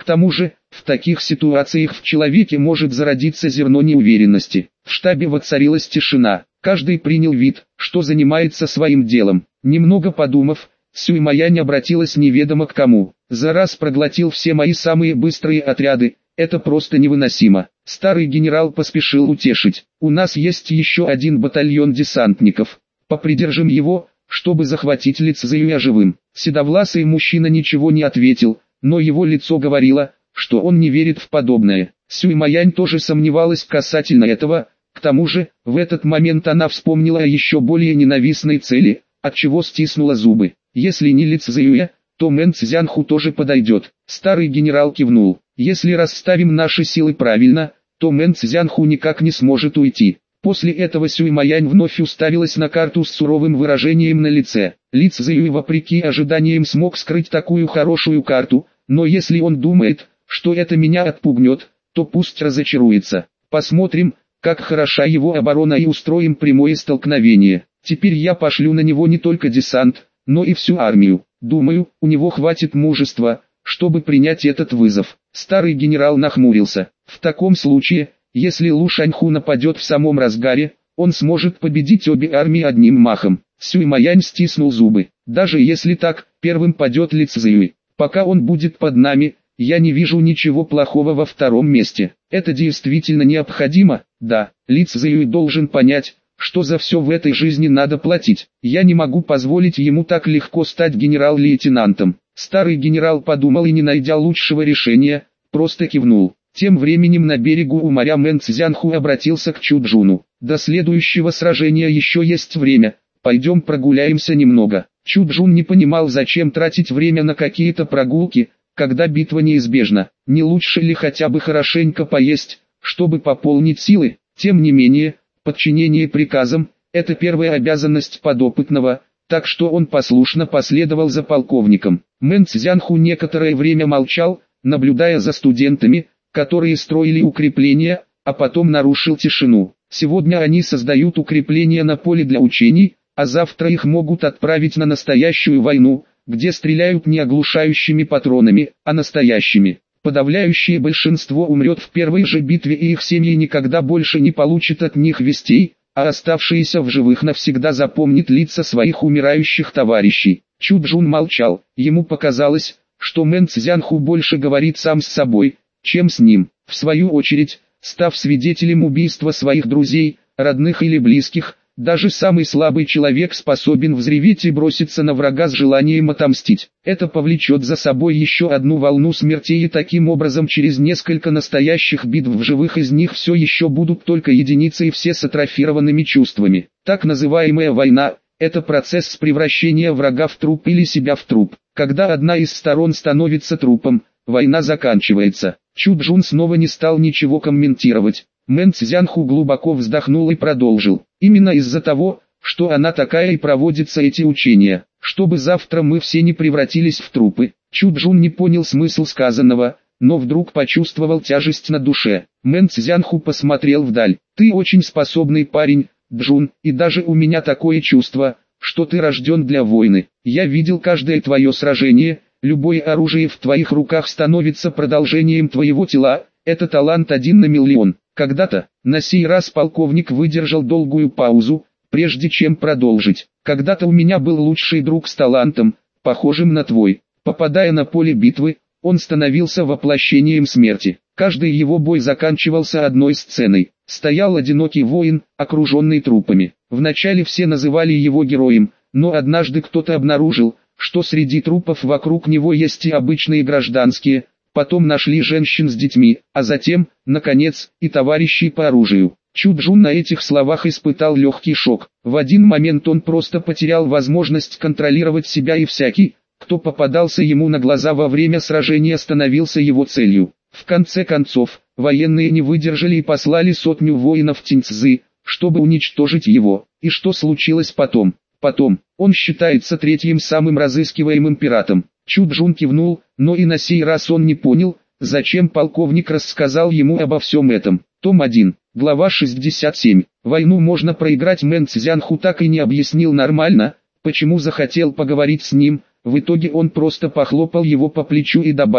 A: К тому же, в таких ситуациях в человеке может зародиться зерно неуверенности. В штабе воцарилась тишина. Каждый принял вид, что занимается своим делом. Немного подумав, Сюймаянь обратилась неведомо к кому. За раз проглотил все мои самые быстрые отряды. Это просто невыносимо. Старый генерал поспешил утешить. У нас есть еще один батальон десантников. Попридержим его, чтобы захватить Ли Цзэюя живым. Седовласый мужчина ничего не ответил, но его лицо говорило, что он не верит в подобное. Сюймаянь тоже сомневалась касательно этого. К тому же, в этот момент она вспомнила о еще более ненавистной цели, отчего стиснула зубы. Если не Ли Цзэюя, то Мэн Цзянху тоже подойдет. Старый генерал кивнул. Если расставим наши силы правильно, то Мэн Цзянху никак не сможет уйти. После этого Сюймаянь вновь уставилась на карту с суровым выражением на лице. Ли Цзэюй вопреки ожиданиям смог скрыть такую хорошую карту, но если он думает, что это меня отпугнет, то пусть разочаруется. Посмотрим, как хороша его оборона, и устроим прямое столкновение. Теперь я пошлю на него не только десант, но и всю армию. Думаю, у него хватит мужества, чтобы принять этот вызов. Старый генерал нахмурился. В таком случае, если Лу Шаньху нападет в самом разгаре, он сможет победить обе армии одним махом. Сюймаянь стиснул зубы. Даже если так, первым падет Ли Цзэюй. Пока он будет под нами, я не вижу ничего плохого во втором месте. Это действительно необходимо, да. Ли Цзэюй должен понять, что за все в этой жизни надо платить. Я не могу позволить ему так легко стать генерал-лейтенантом. Старый генерал подумал и, не найдя лучшего решения, просто кивнул. Тем временем на берегу у моря Мэн Цзянху обратился к Чуджуну. До следующего сражения еще есть время, пойдем прогуляемся немного. Чуджун не понимал, зачем тратить время на какие-то прогулки, когда битва неизбежна. Не лучше ли хотя бы хорошенько поесть, чтобы пополнить силы? Тем не менее, подчинение приказам – это первая обязанность подопытного, так что он послушно последовал за полковником. Мэн Цзянху некоторое время молчал, наблюдая за студентами, которые строили укрепления, а потом нарушил тишину. Сегодня они создают укрепления на поле для учений, а завтра их могут отправить на настоящую войну, где стреляют не оглушающими патронами, а настоящими. Подавляющее большинство умрет в первой же битве, и их семьи никогда больше не получат от них вестей, а оставшиеся в живых навсегда запомнят лица своих умирающих товарищей. Чуджун молчал, ему показалось, что Мэн Цзянху больше говорит сам с собой, чем с ним. В свою очередь, став свидетелем убийства своих друзей, родных или близких, даже самый слабый человек способен взреветь и броситься на врага с желанием отомстить. Это повлечет за собой еще одну волну смертей, и таким образом через несколько настоящих битв в живых из них все еще будут только единицы и все с атрофированными чувствами. Так называемая война – это процесс превращения врага в труп или себя в труп. Когда одна из сторон становится трупом, война заканчивается. Чуджун снова не стал ничего комментировать. Мэн Цзянху глубоко вздохнул и продолжил. Именно из-за того, что она такая, и проводятся эти учения, чтобы завтра мы все не превратились в трупы. Чуджун не понял смысл сказанного, но вдруг почувствовал тяжесть на душе. Мэн Цзянху посмотрел вдаль. Ты очень способный парень, Джун, и даже у меня такое чувство, что ты рожден для войны. Я видел каждое твое сражение, любое оружие в твоих руках становится продолжением твоего тела, это талант один на миллион. Когда-то, на сей раз полковник выдержал долгую паузу, прежде чем продолжить. Когда-то у меня был лучший друг с талантом, похожим на твой. Попадая на поле битвы, он становился воплощением смерти. Каждый его бой заканчивался одной сценой. Стоял одинокий воин, окруженный трупами. Вначале все называли его героем, но однажды кто-то обнаружил, что среди трупов вокруг него есть и обычные гражданские. Потом нашли женщин с детьми, а затем, наконец, и товарищей по оружию. Чуджун на этих словах испытал легкий шок. В один момент он просто потерял возможность контролировать себя, и всякий, кто попадался ему на глаза во время сражения, становился его целью. В конце концов, военные не выдержали и послали сотню воинов Тиньцзы, чтобы уничтожить его. И что случилось потом? Потом, он считается третьим самым разыскиваемым пиратом. Чуджун кивнул, но и на сей раз он не понял, зачем полковник рассказал ему обо всем этом. Том один, глава шестьдесят семь. Войну можно проиграть. Мэн Цзянху так и не объяснил нормально, почему захотел поговорить с ним. В итоге он просто похлопал его по плечу и добавил: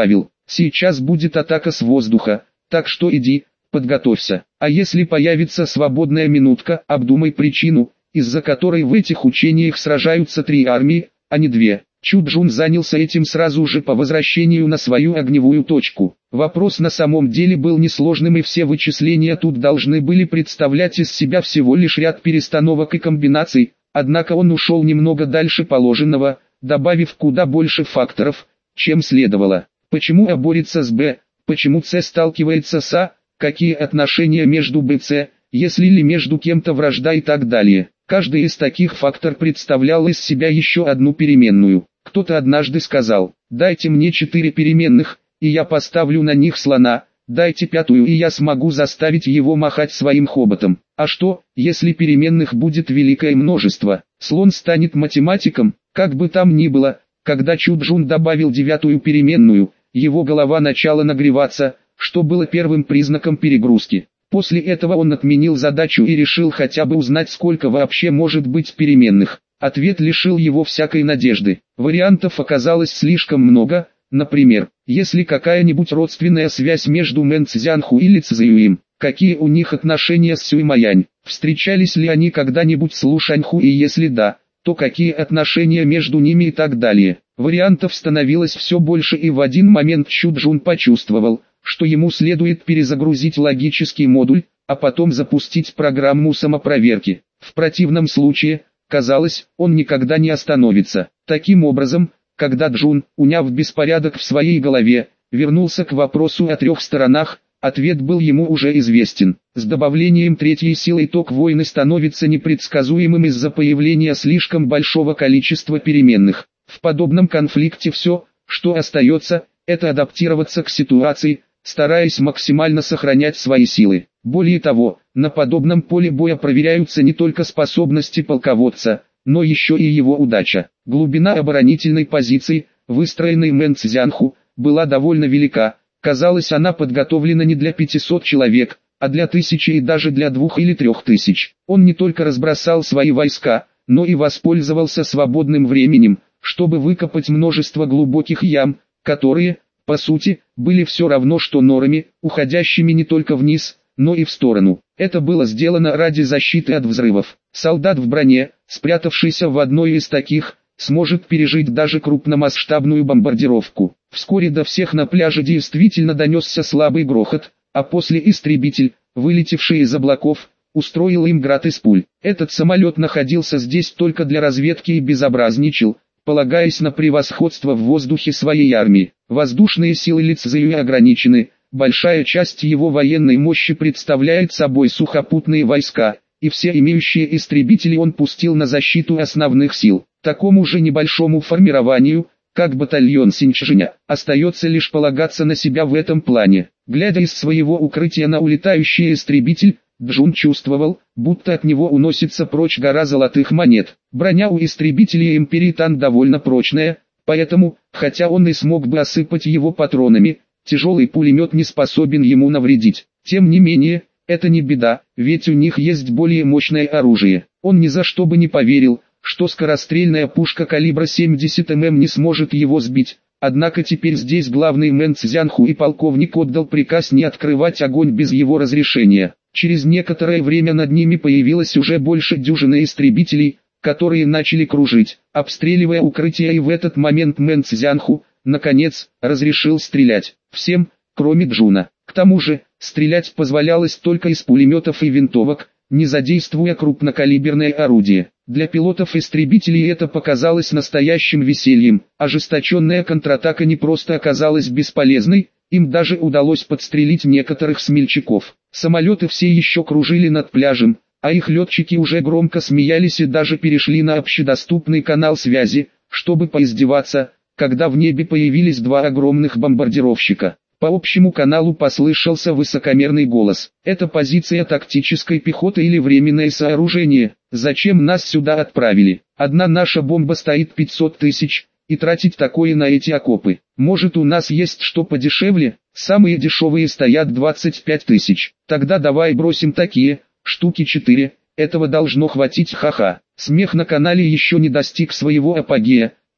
A: Сейчас будет атака с воздуха, так что иди, подготовься. А если появится свободная минутка, обдумай причину, из-за которой в этих учениях сражаются три армии, а не две. Чу Джун занялся этим сразу же по возвращению на свою огневую точку. Вопрос на самом деле был несложным, и все вычисления тут должны были представлять из себя всего лишь ряд перестановок и комбинаций, однако он ушел немного дальше положенного, добавив куда больше факторов, чем следовало. Почему А борется с Б, почему С сталкивается с А, какие отношения между Б и С, если ли между кем-то вражда и так далее. Каждый из таких факторов представлял из себя еще одну переменную. Кто-то однажды сказал: «Дайте мне четыре переменных, и я поставлю на них слона, дайте пятую, и я смогу заставить его махать своим хоботом». А что, если переменных будет великое множество? Слон станет математиком? Как бы там ни было, когда Чу Джун добавил девятую переменную, его голова начала нагреваться, что было первым признаком перегрузки. После этого он отменил задачу и решил хотя бы узнать, сколько вообще может быть переменных. Ответ лишил его всякой надежды. Вариантов оказалось слишком много. Например, если какая-нибудь родственная связь между Мэн Цзянху или Цзюим, какие у них отношения с Сюймаянь, встречались ли они когда-нибудь с Лу Шаньху, и если да, то какие отношения между ними и так далее. Вариантов становилось все больше, и в один момент Чу Джун почувствовал, что ему следует перезагрузить логический модуль, а потом запустить программу самопроверки. В противном случае, казалось, он никогда не остановится. Таким образом, когда Джун, уняв беспорядок в своей голове, вернулся к вопросу о трех сторонах, ответ был ему уже известен. С добавлением третьей силы итог войны становится непредсказуемым из-за появления слишком большого количества переменных. В подобном конфликте все, что остается, это адаптироваться к ситуации, стараясь максимально сохранять свои силы. Более того, на подобном поле боя проверяются не только способности полководца, но еще и его удача. Глубина оборонительной позиции, выстроенной Мэн Цзянху, была довольно велика. Казалось, она подготовлена не для пятисот человек, а для тысячи и даже для двух или трех тысяч. Он не только разбросал свои войска, но и воспользовался свободным временем, чтобы выкопать множество глубоких ям, которые, по сути, были все равно что норами, уходящими не только вниз, но и в сторону. Это было сделано ради защиты от взрывов. Солдат в броне, спрятавшийся в одной из таких, сможет пережить даже крупномасштабную бомбардировку. Вскоре до всех на пляже действительно донесся слабый грохот, а после истребитель, вылетевший из облаков, устроил им град из пуль. Этот самолет находился здесь только для разведки и безобразничал, полагаясь на превосходство в воздухе своей армии. Воздушные силы Ли Цзюя ограничены, большая часть его военной мощи представляет собой сухопутные войска, и все имеющие истребители он пустил на защиту основных сил. Такому же небольшому формированию, как батальон Синьчжэня, остается лишь полагаться на себя в этом плане. Глядя из своего укрытия на улетающий истребитель, Джун чувствовал, будто от него уносится прочь гора золотых монет. Броня у истребителей Империи Тан довольно прочная, поэтому, хотя он и смог бы осыпать его патронами, тяжелый пулемет не способен ему навредить. Тем не менее, это не беда, ведь у них есть более мощное оружие. Он ни за что бы не поверил, что скорострельная пушка калибра семьдесят миллиметров не сможет его сбить. Однако теперь здесь главный Мэн Цзянху и полковник отдал приказ не открывать огонь без его разрешения. Через некоторое время над ними появилось уже больше дюжины истребителей, которые начали кружить, обстреливая укрытие, и в этот момент Мэн Цзянху, наконец, разрешил стрелять. Всем, кроме Джуна. К тому же, стрелять позволялось только из пулеметов и винтовок, не задействуя крупнокалиберное орудие. Для пилотов-истребителей это показалось настоящим весельем. Ожесточенная контратака не просто оказалась бесполезной, им даже удалось подстрелить некоторых смельчаков. Самолеты все еще кружили над пляжем, а их летчики уже громко смеялись и даже перешли на общедоступный канал связи, чтобы поиздеваться, когда в небе появились два огромных бомбардировщика. По общему каналу послышался высокомерный голос. «Это позиция тактической пехоты или временное сооружение? Зачем нас сюда отправили? Одна наша бомба стоит пятьсот тысяч, и тратить такое на эти окопы. Может, у нас есть что подешевле? Самые дешевые стоят двадцать пять тысяч. Тогда давай бросим такие, штуки четыре, этого должно хватить, ха-ха». Смех на канале еще не достиг своего апогея,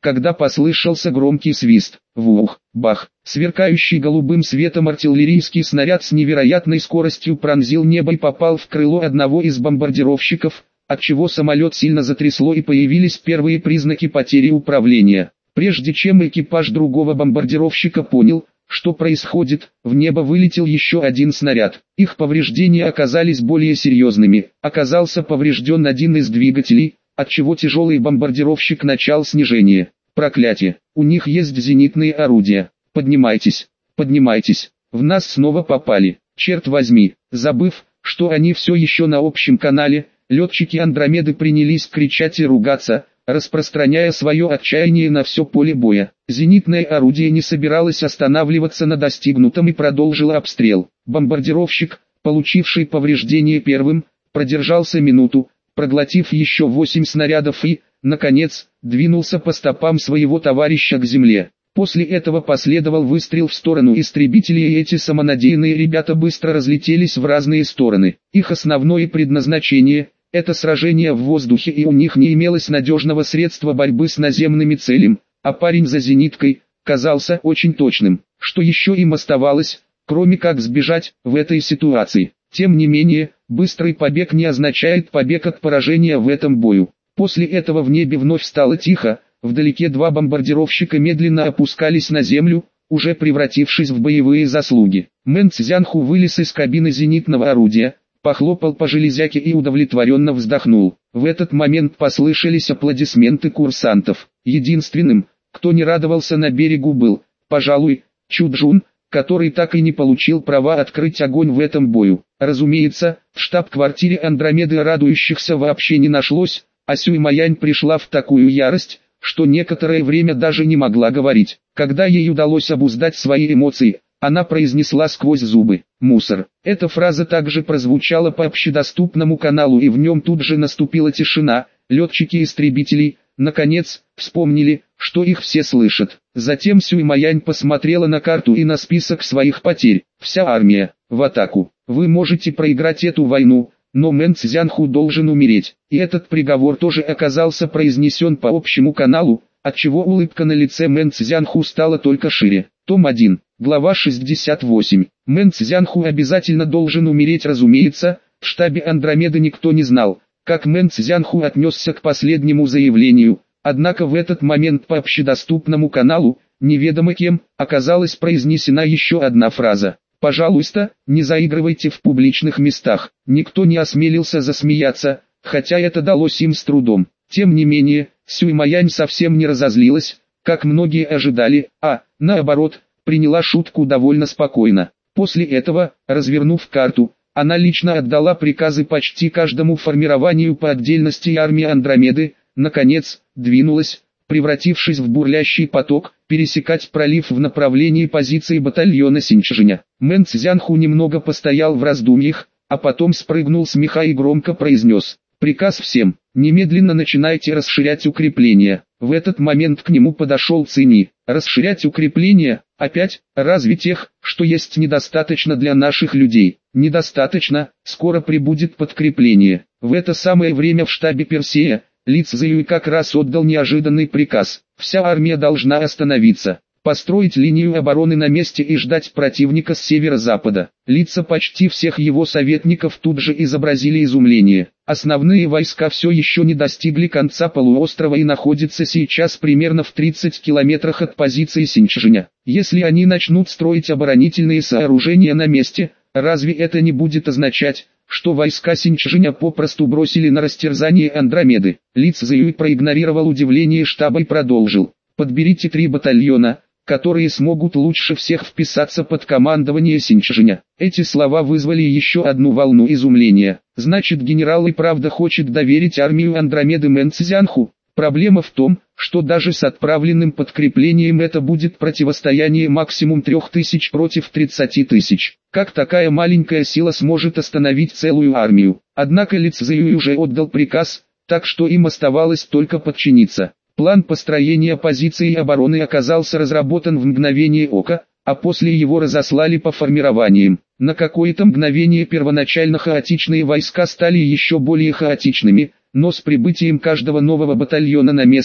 A: когда послышался громкий свист. Вух, бах, сверкающий голубым светом артиллерийский снаряд с невероятной скоростью пронзил небо и попал в крыло одного из бомбардировщиков, отчего самолет сильно затрясло и появились первые признаки потери управления. Прежде чем экипаж другого бомбардировщика понял, что происходит, в небо вылетел еще один снаряд. Их повреждения оказались более серьезными. Оказался поврежден один из двигателей, отчего тяжелый бомбардировщик начал снижение. Проклятие, у них есть зенитные орудия. Поднимайтесь, поднимайтесь, в нас снова попали. Черт возьми, забыв, что они все еще на общем канале, летчики Андромеды принялись кричать и ругаться, распространяя свое отчаяние на все поле боя. Зенитное орудие не собиралось останавливаться на достигнутом и продолжило обстрел. Бомбардировщик, получивший повреждение первым, продержался минуту, проглотив еще восемь снарядов и, наконец, двинулся по стопам своего товарища к земле. После этого последовал выстрел в сторону истребителей, и эти самонадеянные ребята быстро разлетелись в разные стороны. Их основное предназначение – это сражение в воздухе, и у них не имелось надежного средства борьбы с наземными целями, а парень за зениткой казался очень точным. Что еще им оставалось, кроме как сбежать в этой ситуации? Тем не менее, быстрый побег не означает побег от поражения в этом бою. После этого в небе вновь стало тихо, вдалеке два бомбардировщика медленно опускались на землю, уже превратившись в боевые заслуги. Мэн Цзянху вылез из кабины зенитного орудия, похлопал по железяке и удовлетворенно вздохнул. В этот момент послышались аплодисменты курсантов. Единственным, кто не радовался на берегу, был, пожалуй, Чу Джун, который так и не получил права открыть огонь в этом бою. Разумеется, в штаб-квартире Андромеды радующихся вообще не нашлось, а Сюй Маянь пришла в такую ярость, что некоторое время даже не могла говорить. Когда ей удалось обуздать свои эмоции, она произнесла сквозь зубы: «Мусор». Эта фраза также прозвучала по общедоступному каналу, и в нем тут же наступила тишина. Летчики истребителей, наконец, вспомнили, что их все слышат. Затем Сюй Маянь посмотрела на карту и на список своих потерь. Вся армия в атаку. Вы можете проиграть эту войну, но Мэн Цзянху должен умереть. И этот приговор тоже оказался произнесен по общему каналу, отчего улыбка на лице Мэн Цзянху стала только шире. Том один, глава шестьдесят восемь. Мэн Цзянху обязательно должен умереть. Разумеется, в штабе Андромеды никто не знал, как Мэн Цзянху отнесся к последнему заявлению, однако в этот момент по общедоступному каналу, неведомо кем, оказалась произнесена еще одна фраза: «Пожалуйста, не заигрывайте в публичных местах». Никто не осмелился засмеяться, хотя это далось им с трудом. Тем не менее, Сюй Маянь совсем не разозлилась, как многие ожидали, а, наоборот, приняла шутку довольно спокойно. После этого, развернув карту, она лично отдала приказы почти каждому формированию по отдельности армии Андромеды, наконец, двинулась, превратившись в бурлящий поток, пересекать пролив в направлении позиции батальона Синьчжэня. Мэн Цзянху немного постоял в раздумьях, а потом спрыгнул с меха и громко произнес: «Приказ всем, немедленно начинайте расширять укрепления». В этот момент к нему подошел Цини. «Расширять укрепления? Опять? Разве тех, что есть, недостаточно для наших людей?» «Недостаточно, скоро прибудет подкрепление». В это самое время в штабе Персея Ли Цзэюй как раз отдал неожиданный приказ: «Вся армия должна остановиться, построить линию обороны на месте и ждать противника с северо-запада». Лица почти всех его советников тут же изобразили изумление. Основные войска все еще не достигли конца полуострова и находятся сейчас примерно в тридцати километрах от позиции Синьчжэня. Если они начнут строить оборонительные сооружения на месте, разве это не будет означать, что войска Синьчжэня попросту бросили на растерзание Андромеды? Ли Цзэюй проигнорировал удивление штаба и продолжил: «Подберите три батальона, которые смогут лучше всех вписаться под командование Синьчжэня». Эти слова вызвали еще одну волну изумления. Значит, генерал и правда хочет доверить армию Андромеды Мэн Цзянху? Проблема в том, что даже с отправленным подкреплением это будет противостояние максимум трех тысяч против тридцати тысяч. Как такая маленькая сила сможет остановить целую армию? Однако Ли Цзэюй уже отдал приказ, так что им оставалось только подчиниться. План построения позиций обороны оказался разработан в мгновение ока, а после его разослали по формированиям. На какое-то мгновение первоначально хаотичные войска стали еще более хаотичными, но с прибытием каждого нового батальона на место,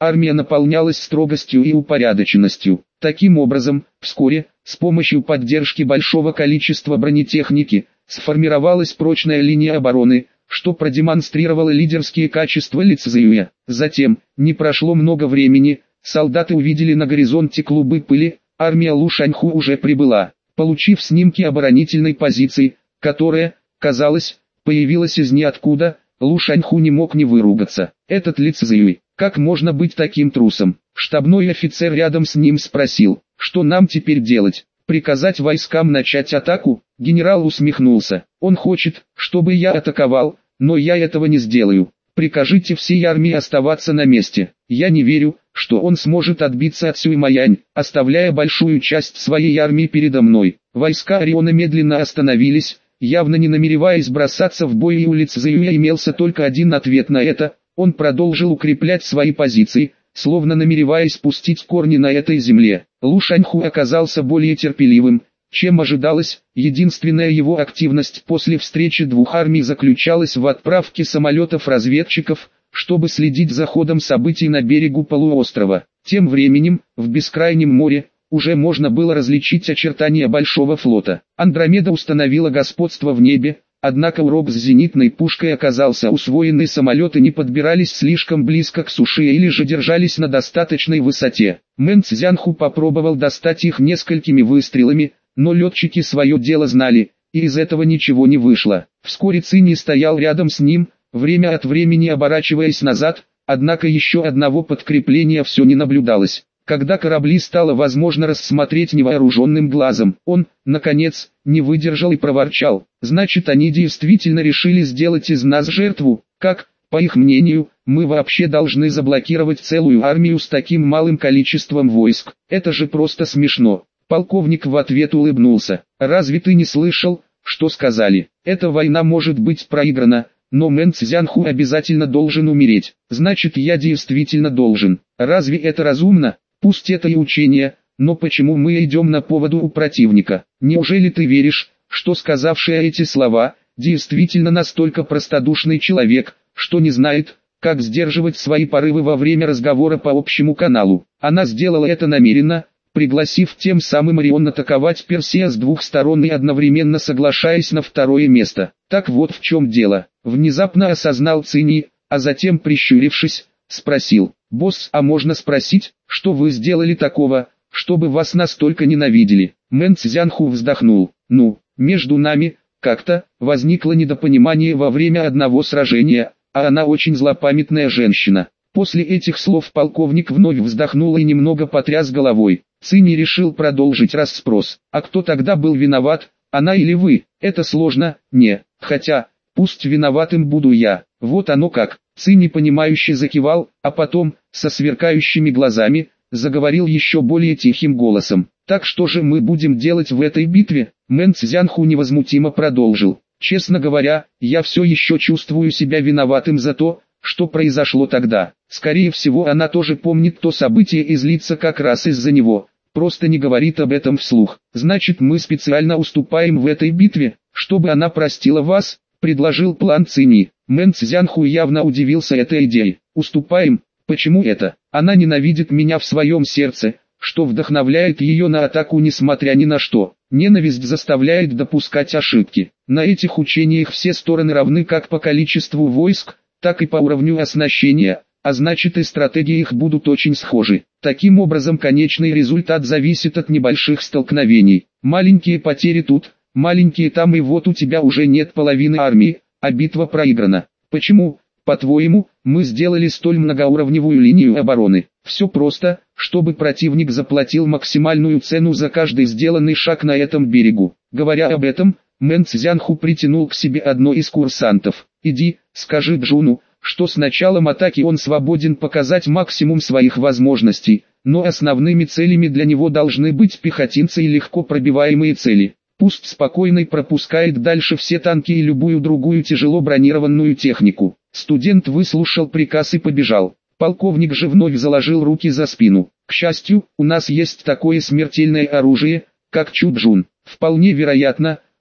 A: армия наполнялась строгостью и упорядоченностью. Таким образом, вскоре, с помощью поддержки большого количества бронетехники, сформировалась прочная линия обороны, что продемонстрировало лидерские качества Ли Цзюя. Затем, не прошло много времени, солдаты увидели на горизонте клубы пыли, армия Лу Шаньху уже прибыла. Получив снимки оборонительной позиции, которая, казалось, появилась из ниоткуда, Лу Шаньху не мог не выругаться. Этот Ли Цзюй, как можно быть таким трусом? Штабной офицер рядом с ним спросил, что нам теперь делать? Приказать войскам начать атаку? Генерал усмехнулся. Он хочет, чтобы я атаковал, но я этого не сделаю. Прикажите всей армии оставаться на месте. Я не верю, что он сможет отбиться от Сюймаянь, оставляя большую часть своей армии передо мной. Войска Ориона медленно остановились, явно не намереваясь бросаться в бой, и у Ли Цзюя имелся только один ответ на это. Он продолжил укреплять свои позиции, словно намереваясь пустить корни на этой земле. Лу Шаньху оказался более терпеливым, чем ожидалось. Единственная его активность после встречи двух армий заключалась в отправке самолетов-разведчиков, чтобы следить за ходом событий на берегу полуострова. Тем временем, в бескрайнем море, уже можно было различить очертания большого флота. Андромеда установила господство в небе, однако урок с зенитной пушкой оказался усвоен, и самолеты не подбирались слишком близко к суше или же держались на достаточной высоте. Мэн Цзянху попробовал достать их несколькими выстрелами, но летчики свое дело знали, и из этого ничего не вышло. Вскоре Цинь стоял рядом с ним, время от времени оборачиваясь назад, однако еще одного подкрепления все не наблюдалось. Когда корабли стало возможно рассмотреть невооруженным глазом, он, наконец, не выдержал и проворчал: «Значит, они действительно решили сделать из нас жертву? Как, по их мнению, мы вообще должны заблокировать целую армию с таким малым количеством войск? Это же просто смешно». Полковник в ответ улыбнулся. «Разве ты не слышал, что сказали? Эта война может быть проиграна, но Мэн Цзянху обязательно должен умереть. Значит, я действительно должен. Разве это разумно? Пусть это и учение, но почему мы идем на поводу у противника? Неужели ты веришь, что сказавшая эти слова, действительно настолько простодушный человек, что не знает, как сдерживать свои порывы во время разговора по общему каналу? Она сделала это намеренно, пригласив тем самым Орион атаковать Персея с двух сторон и одновременно соглашаясь на второе место. Так вот в чем дело. Внезапно осознал Цинь, а затем, прищурившись, спросил: «Босс, а можно спросить, что вы сделали такого, чтобы вас настолько ненавидели?» Мэн Цзянху вздохнул. «Ну, между нами, как-то, возникло недопонимание во время одного сражения, а она очень злопамятная женщина». После этих слов полковник вновь вздохнул и немного потряс головой. Цинь решил продолжить расспрос. «А кто тогда был виноват, она или вы? Это сложно, не, хотя, пусть виноватым буду я». «Вот оно как». Цинь понимающе закивал, а потом, со сверкающими глазами, заговорил еще более тихим голосом. «Так что же мы будем делать в этой битве?» Мэн Цзянху невозмутимо продолжил. «Честно говоря, я все еще чувствую себя виноватым за то, что произошло тогда. Скорее всего, она тоже помнит то событие и злится как раз из-за него, просто не говорит об этом вслух. Значит, мы специально уступаем в этой битве, чтобы она простила вас», — предложил план Цинь. Мэн Цзянху явно удивился этой идее. «Уступаем? Почему это? Она ненавидит меня в своем сердце, что вдохновляет ее на атаку несмотря ни на что. Ненависть заставляет допускать ошибки. На этих учениях все стороны равны как по количеству войск, так и по уровню оснащения, а значит и стратегии их будут очень схожи. Таким образом, конечный результат зависит от небольших столкновений. Маленькие потери тут, маленькие там, и вот у тебя уже нет половины армии, а битва проиграна. Почему, по-твоему, мы сделали столь многоуровневую линию обороны? Все просто, чтобы противник заплатил максимальную цену за каждый сделанный шаг на этом берегу». Говоря об этом, Мэн Цзянху притянул к себе одно из курсантов. «Иди, скажи Джуну, что с началом атаки он свободен показать максимум своих возможностей, но основными целями для него должны быть пехотинцы и легко пробиваемые цели. Пусть спокойно пропускает дальше все танки и любую другую тяжело бронированную технику». Студент выслушал приказ и побежал. Полковник же вновь заложил руки за спину. «К счастью, у нас есть такое смертельное оружие, как Чуджун. Вполне вероятно,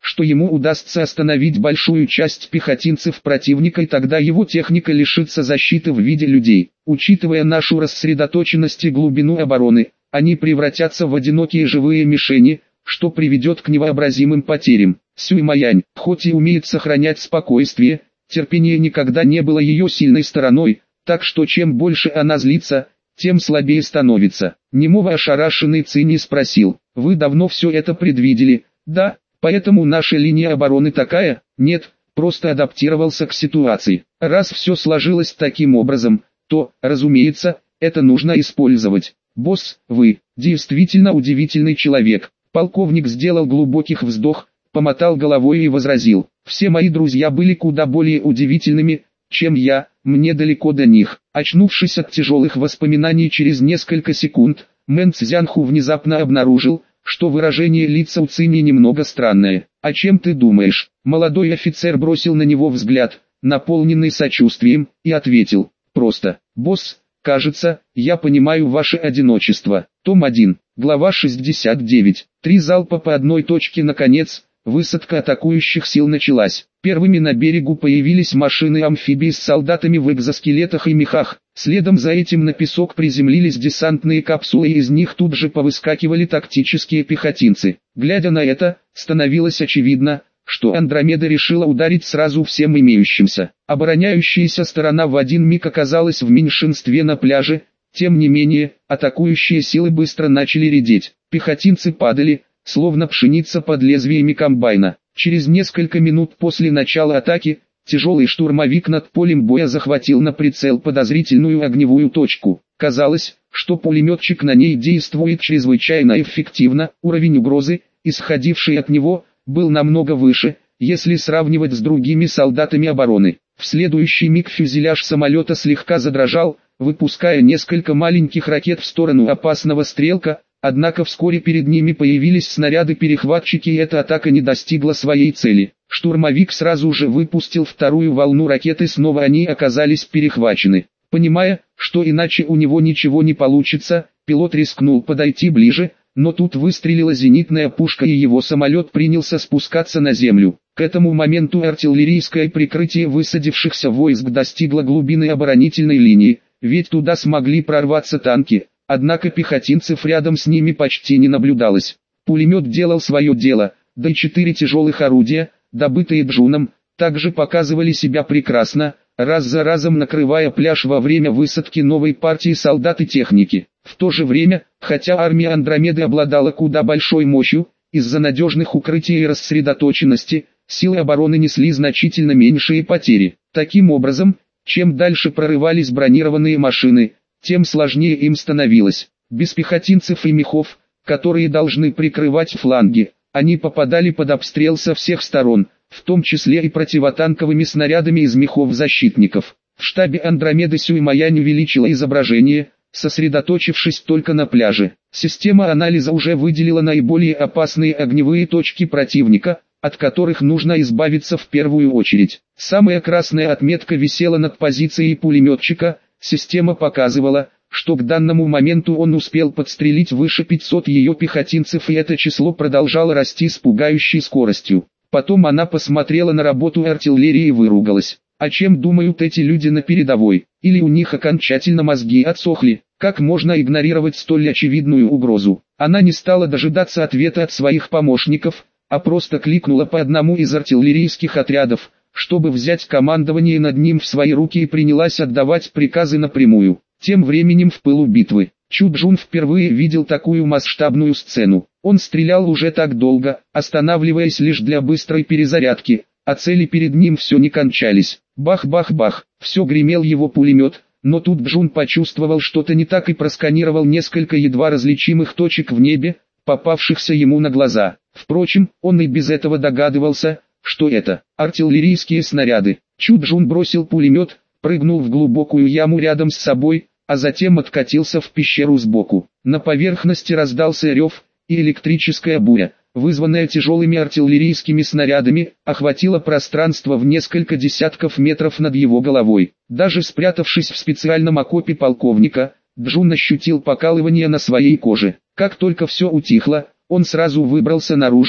A: что ему удастся остановить большую часть пехотинцев противника, и тогда его техника лишится защиты в виде людей. Учитывая нашу рассредоточенность и глубину обороны, они превратятся в одинокие живые мишени, что приведет к невообразимым потерям. Сюймаянь, хоть и умеет сохранять спокойствие, терпение никогда не было ее сильной стороной, так что чем больше она злится, тем слабее становится. Немого ошарашенный Цинь спросил: «Вы давно все это предвидели?» «Да, поэтому наша линия обороны такая?» «Нет, просто адаптировался к ситуации. Раз все сложилось таким образом, то, разумеется, это нужно использовать. Босс, вы действительно удивительный человек». Полковник сделал глубокий вздох, помотал головой и возразил: «Все мои друзья были куда более удивительными, чем я, мне далеко до них». Очнувшись от тяжелых воспоминаний через несколько секунд, Мэн Цзянху внезапно обнаружил, что выражение лица у Цини немного странное. «О чем ты думаешь?» Молодой офицер бросил на него взгляд, наполненный сочувствием, и ответил: «Просто, босс, кажется, я понимаю ваше одиночество». Том один, глава шестьдесят девять. Три залпа по одной точке. Наконец, высадка атакующих сил началась. Первыми на берегу появились машины-амфибии с солдатами в экзоскелетах и мехах. Следом за этим на песок приземлились десантные капсулы, и из них тут же повыскакивали тактические пехотинцы. Глядя на это, становилось очевидно, что Андромеда решила ударить сразу всем имеющимся. Обороняющаяся сторона в один миг оказалась в меньшинстве на пляже. Тем не менее, атакующие силы быстро начали редеть. Пехотинцы падали, словно пшеница под лезвиями комбайна. Через несколько минут после начала атаки, тяжелый штурмовик над полем боя захватил на прицел подозрительную огневую точку. Казалось, что пулеметчик на ней действует чрезвычайно эффективно. Уровень угрозы, исходивший от него, был намного выше, если сравнивать с другими солдатами обороны. В следующий миг фюзеляж самолета слегка задрожал, выпуская несколько маленьких ракет в сторону опасного стрелка, однако вскоре перед ними появились снаряды-перехватчики, и эта атака не достигла своей цели. Штурмовик сразу же выпустил вторую волну ракет, и снова они оказались перехвачены. Понимая, что иначе у него ничего не получится, пилот рискнул подойти ближе, но тут выстрелила зенитная пушка, и его самолет принялся спускаться на землю. К этому моменту артиллерийское прикрытие высадившихся войск достигло глубины оборонительной линии, ведь туда смогли прорваться танки, однако пехотинцев рядом с ними почти не наблюдалось. Пулемет делал свое дело, да и четыре тяжелых орудия, добытые Джуном, также показывали себя прекрасно, раз за разом накрывая пляж во время высадки новой партии солдат и техники. В то же время, хотя армия Андромеды обладала куда большой мощью, из-за надежных укрытий и рассредоточенности, силы обороны несли значительно меньшие потери. Таким образом, чем дальше прорывались бронированные машины, тем сложнее им становилось. Без пехотинцев и мехов, которые должны прикрывать фланги, они попадали под обстрел со всех сторон, в том числе и противотанковыми снарядами из мехов защитников. В штабе Андромеды Сюймаянь увеличила изображение, сосредоточившись только на пляже. Система анализа уже выделила наиболее опасные огневые точки противника, от которых нужно избавиться в первую очередь. Самая красная отметка висела над позицией пулеметчика. Система показывала, что к данному моменту он успел подстрелить выше пятисот ее пехотинцев, и это число продолжало расти с пугающей скоростью. Потом она посмотрела на работу артиллерии и выругалась. О чем думают эти люди на передовой? Или у них окончательно мозги отсохли? Как можно игнорировать столь очевидную угрозу? Она не стала дожидаться ответа от своих помощников, а просто кликнула по одному из артиллерийских отрядов, чтобы взять командование над ним в свои руки, и принялась отдавать приказы напрямую. Тем временем в пылу битвы, Чу Джун впервые видел такую масштабную сцену. Он стрелял уже так долго, останавливаясь лишь для быстрой перезарядки, а цели перед ним все не кончались. Бах-бах-бах, все гремел его пулемет, но тут Джун почувствовал что-то не так и просканировал несколько едва различимых точек в небе, попавшихся ему на глаза. Впрочем, он и без этого догадывался, что это артиллерийские снаряды. Чу Джун бросил пулемет, прыгнул в глубокую яму рядом с собой, а затем откатился в пещеру сбоку. На поверхности раздался рев, и электрическая буря, вызванная тяжелыми артиллерийскими снарядами, охватила пространство в несколько десятков метров над его головой. Даже спрятавшись в специальном окопе полковника, Джун ощутил покалывание на своей коже. Как только все утихло, он сразу выбрался наружу,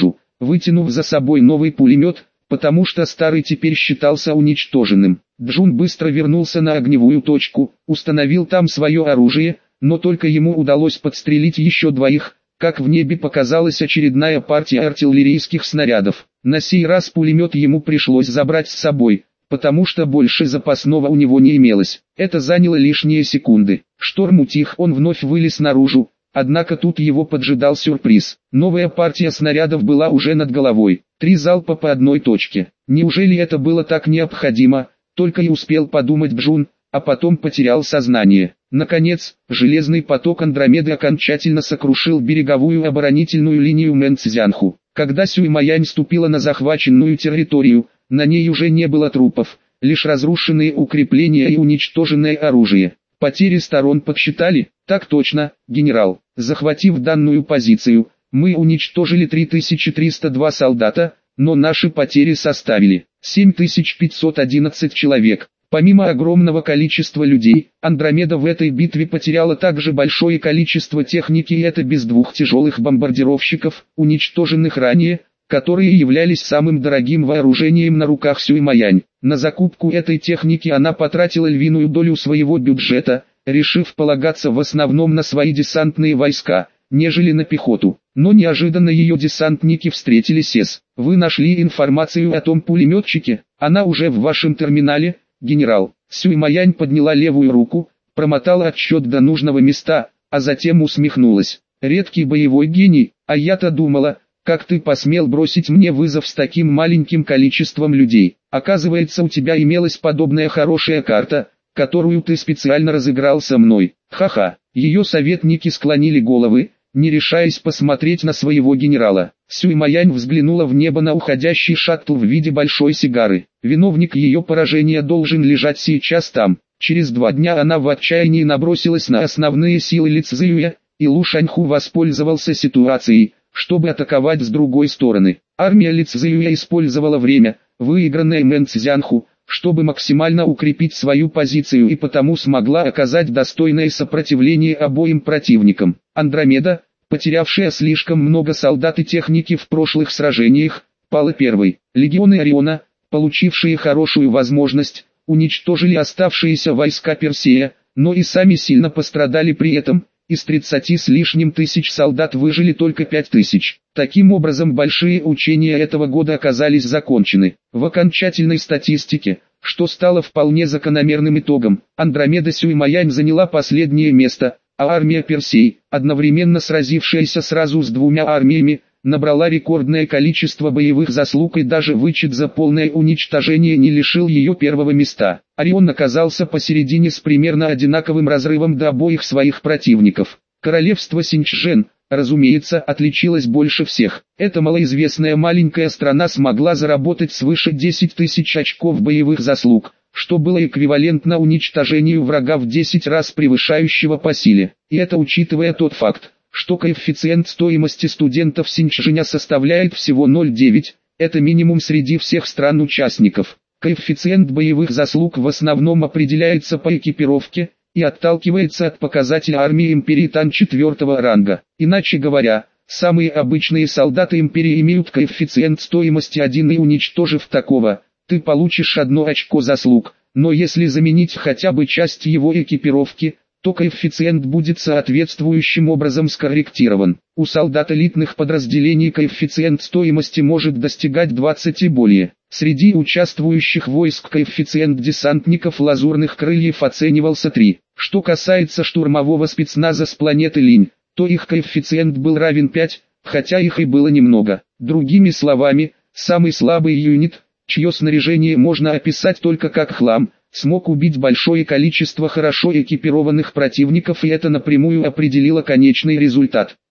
A: вытянув за собой новый пулемет, потому что старый теперь считался уничтоженным. Джун быстро вернулся на огневую точку, установил там свое оружие, но только ему удалось подстрелить еще двоих, как в небе показалась очередная партия артиллерийских снарядов. На сей раз пулемет ему пришлось забрать с собой, потому что больше запасного у него не имелось. Это заняло лишние секунды. Шторм утих, он вновь вылез наружу, однако тут его поджидал сюрприз. Новая партия снарядов была уже над головой. Три залпа по одной точке. Неужели это было так необходимо? Только и успел подумать Джун, а потом потерял сознание. Наконец, железный поток Андромеды окончательно сокрушил береговую оборонительную линию Мэнцзянху. Когда Сюймаянь ступила на захваченную территорию, на ней уже не было трупов, лишь разрушенные укрепления и уничтоженное оружие. Потери сторон подсчитали? Так точно, генерал. Захватив данную позицию, мы уничтожили три тысячи триста два солдата, но наши потери составили семь тысяч пятьсот одиннадцать человек. Помимо огромного количества людей, Андромеда в этой битве потеряла также большое количество техники, и это без двух тяжелых бомбардировщиков, уничтоженных ранее, которые являлись самым дорогим вооружением на руках Сюймаянь. На закупку этой техники она потратила львиную долю своего бюджета, решив полагаться в основном на свои десантные войска, нежели на пехоту. Но неожиданно ее десантники встретили СЕС. Вы нашли информацию о том пулеметчике? Она уже в вашем терминале, генерал. Сюймаянь подняла левую руку, промотала отсчет до нужного места, а затем усмехнулась. Редкий боевой гений, а я-то думала, как ты посмел бросить мне вызов с таким маленьким количеством людей. Оказывается, у тебя имелась подобная хорошая карта, которую ты специально разыграл со мной. Ха-ха. Ее советники склонили головы, не решаясь посмотреть на своего генерала. Сюймаянь взглянула в небо на уходящий шаттл в виде большой сигары. Виновник ее поражения должен лежать сейчас там. Через два дня она в отчаянии набросилась на основные силы Ли Цзюя, и Лу Шаньху воспользовался ситуацией, чтобы атаковать с другой стороны. Армия Ли Цзюя использовала время, выигранное Мэнцзянху, чтобы максимально укрепить свою позицию, и потому смогла оказать достойное сопротивление обоим противникам. Андромеда, потерявшая слишком много солдат и техники в прошлых сражениях, пала первой. Легионы Ориона, получившие хорошую возможность, уничтожили оставшиеся войска Персея, но и сами сильно пострадали при этом. Из тридцати с лишним тысяч солдат выжили только пять тысяч. Таким образом, большие учения этого года оказались закончены. В окончательной статистике, что стало вполне закономерным итогом, Андромеда Сюймаянь заняла последнее место, а армия Персей, одновременно сразившаяся сразу с двумя армиями, набрала рекордное количество боевых заслуг, и даже вычет за полное уничтожение не лишил ее первого места. Орион оказался посередине с примерно одинаковым разрывом до обоих своих противников. Королевство Синьчжэн, разумеется, отличилось больше всех. Эта малоизвестная маленькая страна смогла заработать свыше десяти тысяч очков боевых заслуг, что было эквивалентно уничтожению врага в десять раз превышающего по силе. И это учитывая тот факт, что коэффициент стоимости студентов Синьчжэня составляет всего ноль целых девять десятых, это минимум среди всех стран-участников. Коэффициент боевых заслуг в основном определяется по экипировке и отталкивается от показателя армии империи Тан четвертого ранга. Иначе говоря, самые обычные солдаты империи имеют коэффициент стоимости один, и уничтожив такого, ты получишь одно очко заслуг, но если заменить хотя бы часть его экипировки, то коэффициент будет соответствующим образом скорректирован. У солдат элитных подразделений коэффициент стоимости может достигать двадцати и более. Среди участвующих войск коэффициент десантников лазурных крыльев оценивался три. Что касается штурмового спецназа с планеты Линь, то их коэффициент был равен пяти, хотя их и было немного. Другими словами, самый слабый юнит, чье снаряжение можно описать только как хлам, смог убить большое количество хорошо экипированных противников, и это напрямую определило конечный результат.